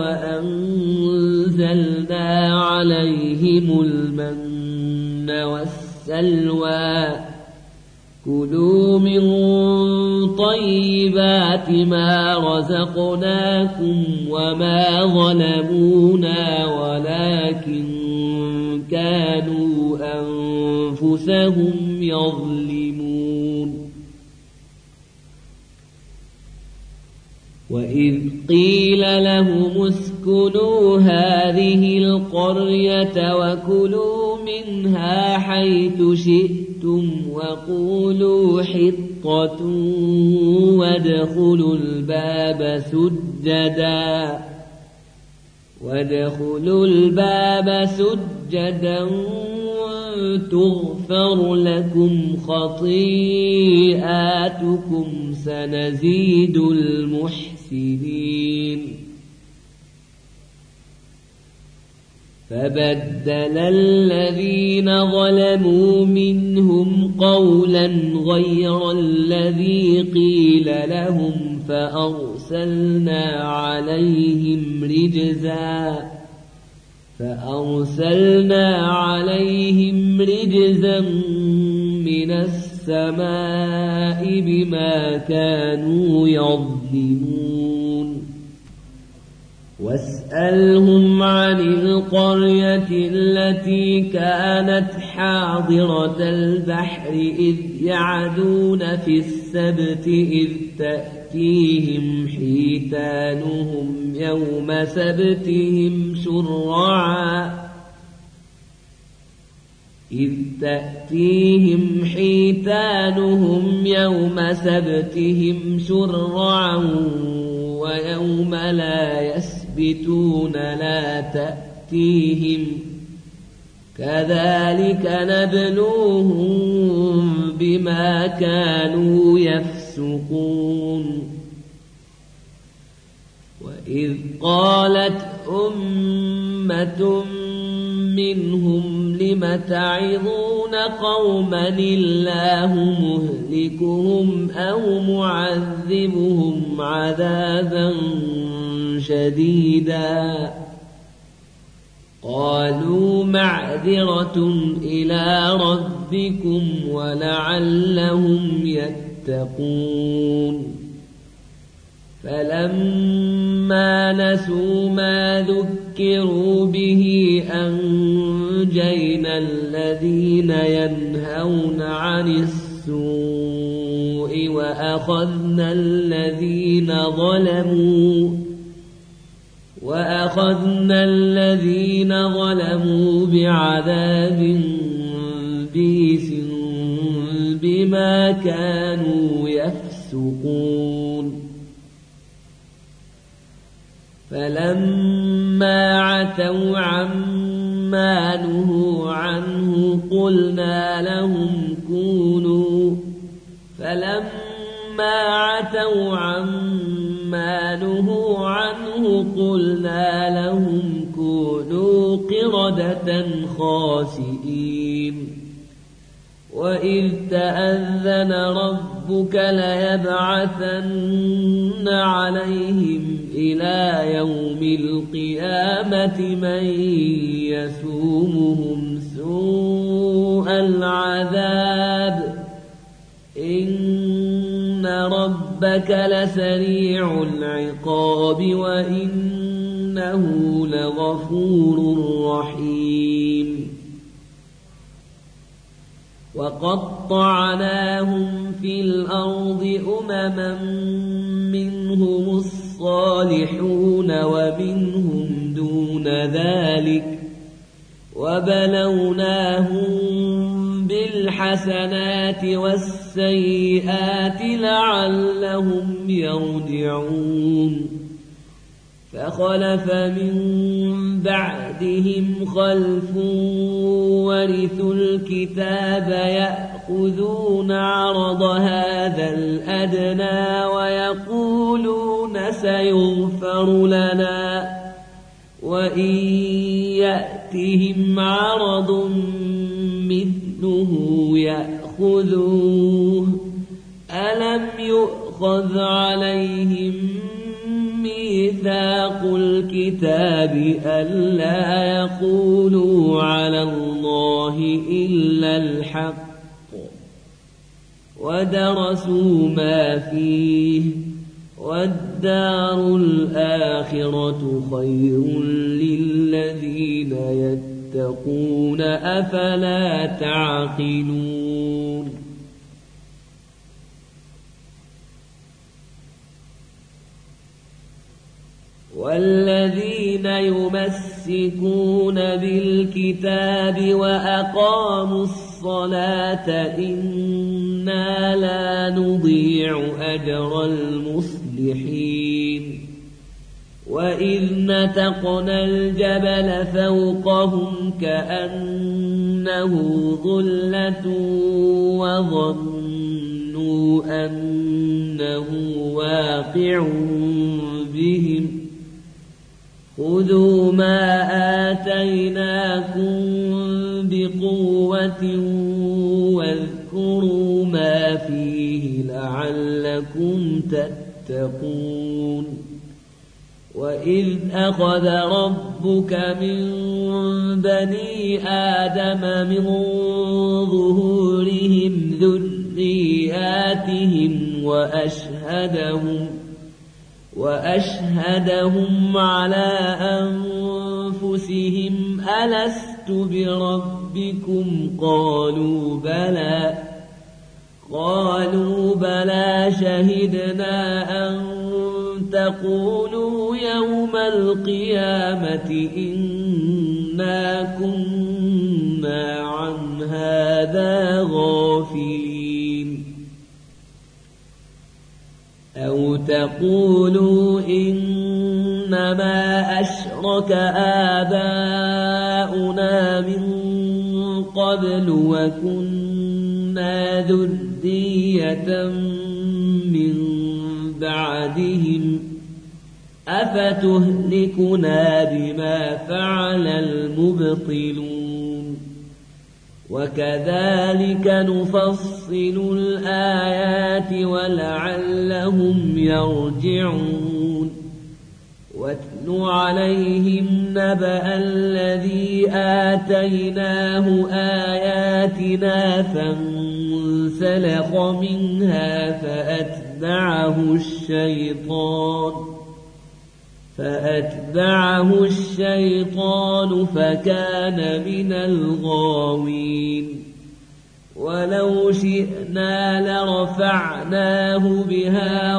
وأنزلنا عليهم المن والسلوى كلوا من طيبات ما رزقناكم وما ظلمونا ولكن كانوا أنفسهم يظلمون وإذ قيل لهم اسكنوا هذه القرية وكلوا منها حيث شئتم وقولوا حطة وادخلوا الباب سجدا وادخلوا الباب سجدا تغفر لكم خطيئاتكم سنزيد المحسنين فبدل الذين ظلموا منهم قولا غير الذي قيل لهم فأرسلنا عليهم رجزا فأرسلنا عليهم رجزا من السماء بما كانوا يظلمون واسألهم عن القرية التي كانت حاضرة البحر إذ يعدون في السبت إذ تأتيهم حيتانهم يوم سبتهم شرعا إذ تأتيهم حيتانهم يوم سبتهم شرعا ويوم لا يسبتون لا تأتيهم كذلك نبلوهم بما كانوا يفسقون وإذ قالت أمة منهم لم تعظون قوما الله مهلكهم أو معذبهم عذابا شديدا قالوا معذرة إلى ربكم ولعلهم يتقون فلما نسوا ما ذكروا به أنجينا الذين ينهون عن السوء وأخذنا الذين ظلموا وأخذنا الذين ظلموا بعذاب بئيس بما كانوا يفسقون فلما عتوا عما نهوا عنه قلنا لهم كونوا فلما عتوا عما نهوا عنه قلنا لهم كونوا قردة خاسئين وإذ تأذن ربك ليبعثن عليهم إلى يوم القيامة من يسومهم سوء العذاب إن ربك لسريع العقاب وإنه لغفور رحيم وقطعناهم في الأرض أمما منهم الصالحون ومنهم دون ذلك وبلوناهم بالحسنات والسيئات لعلهم يرجعون فخلف من بعدهم خلف ورثوا الكتاب يأخذون عرض هذا الأدنى ويقولون سيغفر لنا وإن يأتهم عرض مثله يأخذوه ألم يؤخذ عليهم ميثاق الكتاب ألا يقولوا على الله إلا الحق ودرسوا ما فيه والدار الآخرة خير للذين يتقون أفلا تعقلون والذين يمسكون بالكتاب وأقاموا الصلاة إنا لا نضيع أجر المصلحين وإذ نتقنا الجبل فوقهم كأنه ظلة وظنوا أنه واقع بهم خذوا ما آتيناكم بقوة واذكروا ما فيه لعلكم تتقون وإذ أخذ ربك من بني آدم من ظهورهم ذرياتهم وأشهدهم وأشهدهم على أنفسهم ألست بربكم قالوا بلى قالوا بلى شهدنا أن تقولوا يوم القيامة إنا كنا عن هذا غافلين أو تقولوا إنما أشرك آباؤنا من قبل وكنا ذرية من بعدهم أفتهلكنا بما فعل المبطلون وكذلك نفصل الآيات ولعلهم يرجعون واتل عليهم نبأ الذي آتيناه آياتنا فانسلخ منها فأتبعه الشيطان فأتبعه الشيطان فكان من الغاوين ولو شئنا لرفعناه بها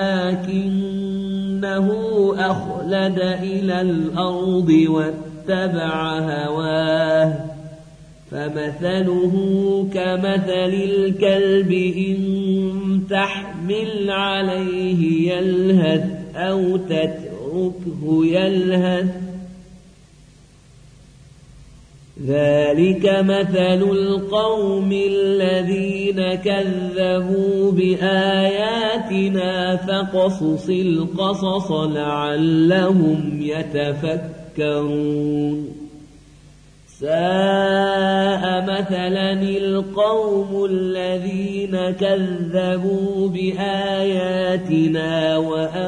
ولكنه أخلد إلى الأرض واتبع هواه فمثله كمثل الكلب إن تحمل عليه يلهث أو تتركه يلهث ذلك مثل القوم الذين كذبوا بآياتنا فقصص القصص لعلهم يتفكرون ساء مثلا القوم الذين كذبوا بآياتنا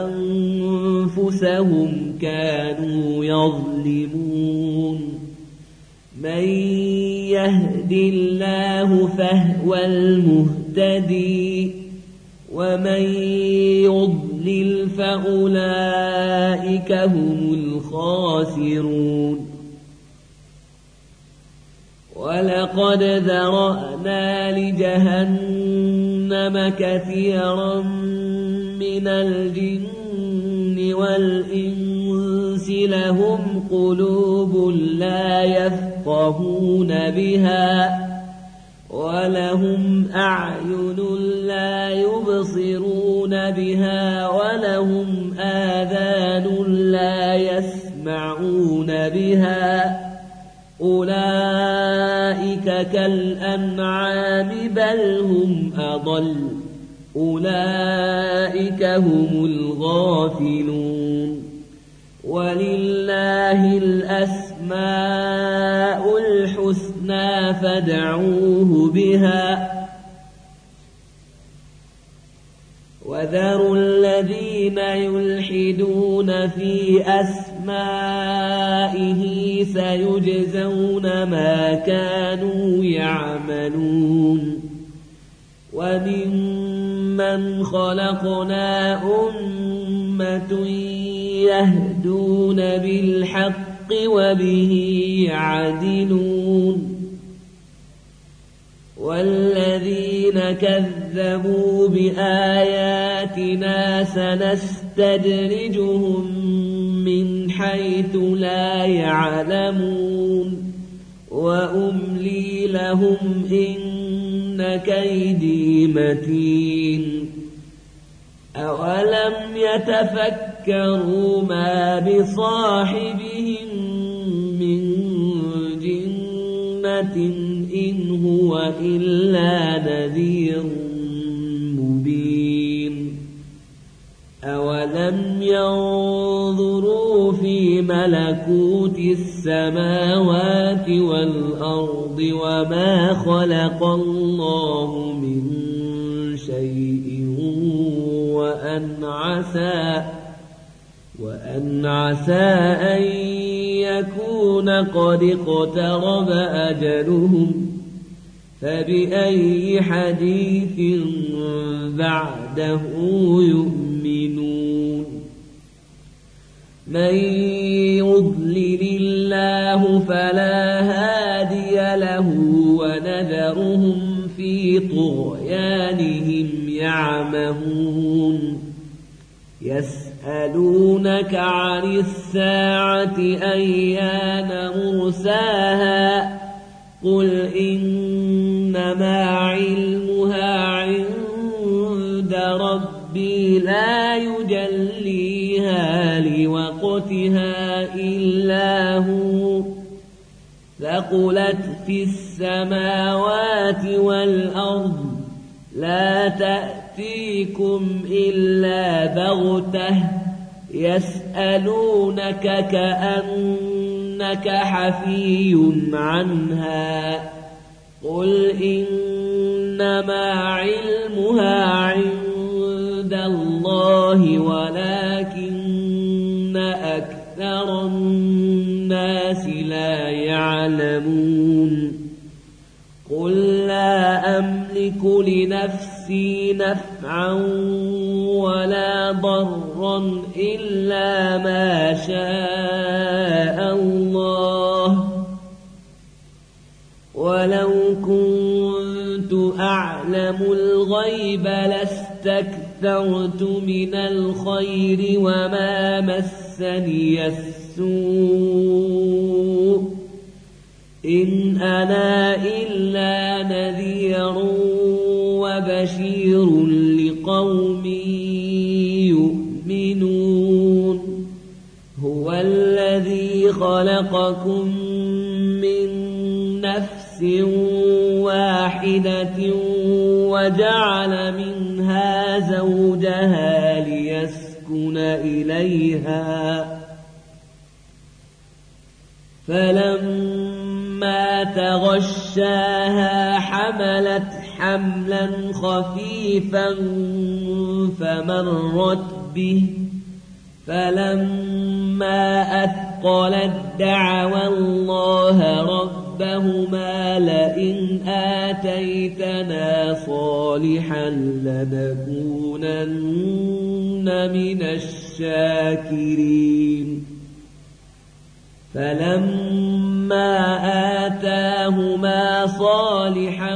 وأنفسهم كانوا يظلمون من يهد الله فهو المهتدي ومن يضلل فأولئك هم الخاسرون ولقد ذرأنا لجهنم كثيرا من الجن والإنس لهم قلوب لا يفقهون بها ولهم أعين لا يبصرون بها ولهم آذان لا يسمعون بها أولئك كالأنعام بل هم أضل أولئك هم الغافلون ولله الأسماء الحسنى فادعوه بها وذروا الذين يلحدون في أسمائه سيجزون ما كانوا يعملون وممن خلقنا أمة يهدون بالحق وبه يعدلون والذين كذبوا بآياتنا سنستدرجهم حيث لا يعلمون وأملي لهم إن كيدي متين أولم يتفكروا ما بصاحبهم من جنة إن هو إلا نذير مبين أولم ينظروا في ملكوت السماوات والأرض وما خلق الله من شيء وأن عسى وأن عسى أن يكون قد اقترب أجلهم فبأي حديث بعده يؤمنون من يضلل الله فلا هادي له ونذرهم في طغيانهم يعمهون يسألونك عن الساعة أيان مرساها قل إنما علمها عند ربي لا يجليها لوقتها إلا هو ثقلت في السماوات والأرض لا تأتيكم إلا بغتة يسألونك كأنك حفي عنها قل إنما علمها عند الله ولكن أكثر الناس لا يعلمون قل لا أملك لنفسي نفعا ولا ضرا إلا ما شاء الله ولو كنت أعلم الغيب لاستكثرت من الخير وما مسني السوء إن أنا إلا نذير وبشير لقوم يؤمنون هو الذي خلقكم من نفس واحدة وجعل منها زوجها ليسكن إليها فلما تغشاها حملت حملا خفيفا فمرت به فلما أثقلت دعوا الله ربهما لئن آتيتنا صالحا لنكونن من الشاكرين فلما آتاهما صالحا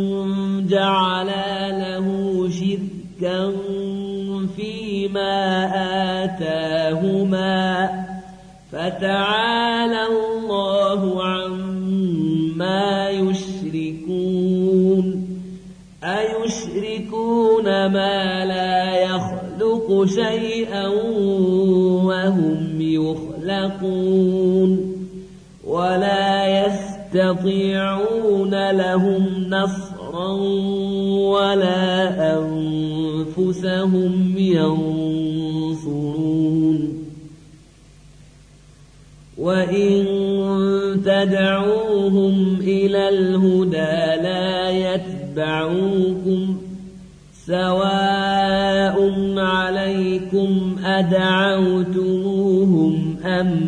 جعلا له شركا فيما آتاهما فتعالى الله عما يشركون أيشركون ما لا يخلق شيئا وهم يخلقون ولا يستطيعون لهم نصرا ولا أنفسهم ينصرون وإن تدعوهم إلى الهدى لا يتبعوكم سواء عليكم أدعوتموهم أم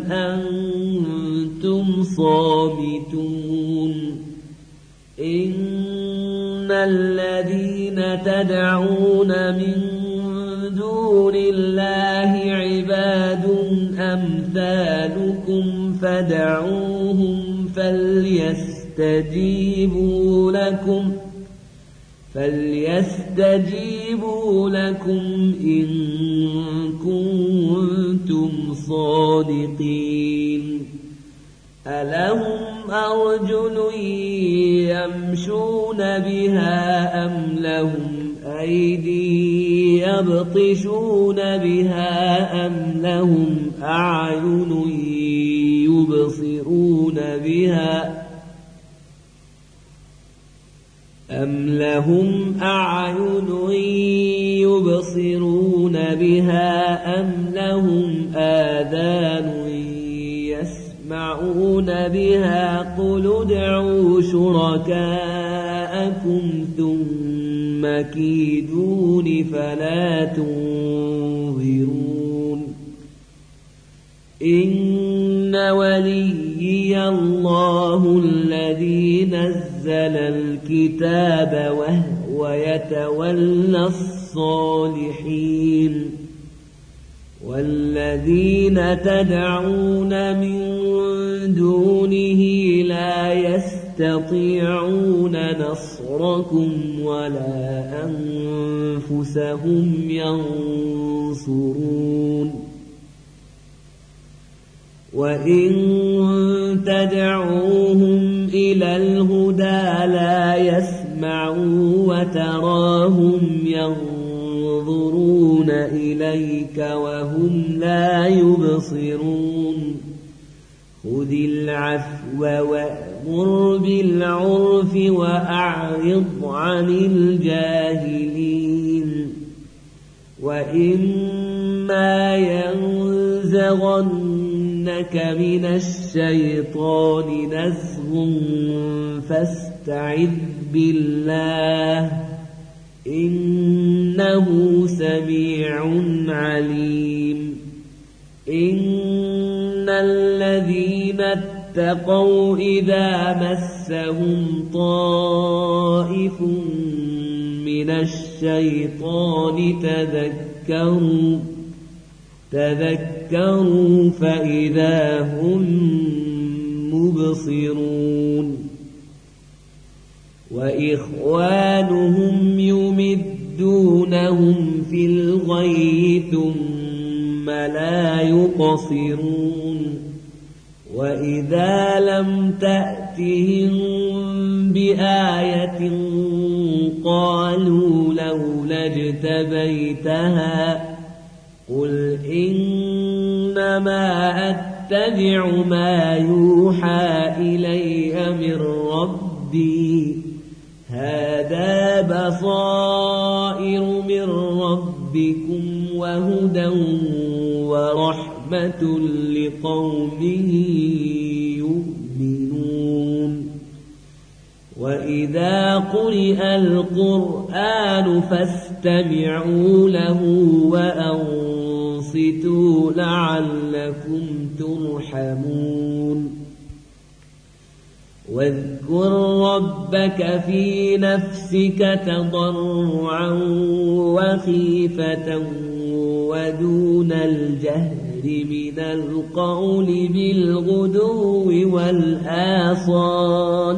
أنتم صامتون إن الذين تدعون من دون الله عباد أمثالكم فدعوهم فليستجيبوا لكم فليستجيبوا لكم إن كنتم صادقين ألهم أرجل يمشون بها أم لهم أيدي يبطشون بها أم لهم أعين يبصرون بها أم لهم أعين يبصرون بها أم لهم آذان يسمعون بها قل ادعوا شركاءكم ثم كيدون فلا تنظرون إن وليي الله الذي نزل الكتاب وهو يتولى الصالحين والذين تدعون من دونه لا يستطيعون نصركم ولا أنفسهم ينصرون وإن تدعوهم إلى الهدى لا يسمعوا وتراهم ينظرون إليك وهم لا يبصرون خذ العفو وأمر بالعرف وأعرض عن الجاهلين وإما ينزغنك من الشيطان نزغ فاستعذ بالله إنه سميع عليم إن الذين اتقوا إذا مسهم طائف من الشيطان تذكروا تذكروا فإذا هم مبصرون وإخوانهم يمدونهم في الغي ثم لا يقصرون وإذا لم تأتهم بآية قالوا لولا اجتبيتها قل إنما أتبع ما يوحى إلي من ربي هذا بصائر من ربكم وهدى ورحمة لقوم يؤمنون وإذا قرئ القرآن فاستمعوا له وأنصتوا لعلكم ترحمون واذكر ربك في نفسك تضرعا وخيفة ودون الجهر من القول بالغدو والآصال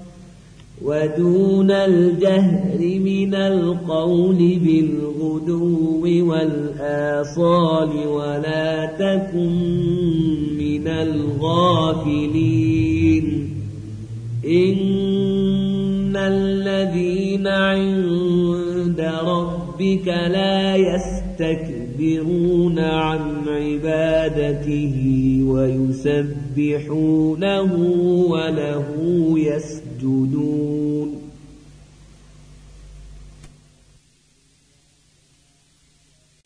ودون الجهر من القول بالغدو والآصال ولا تكن من الغافلين إن الذين عند ربك لا يستكبرون عن عبادته ويسبحونه وله يسجدون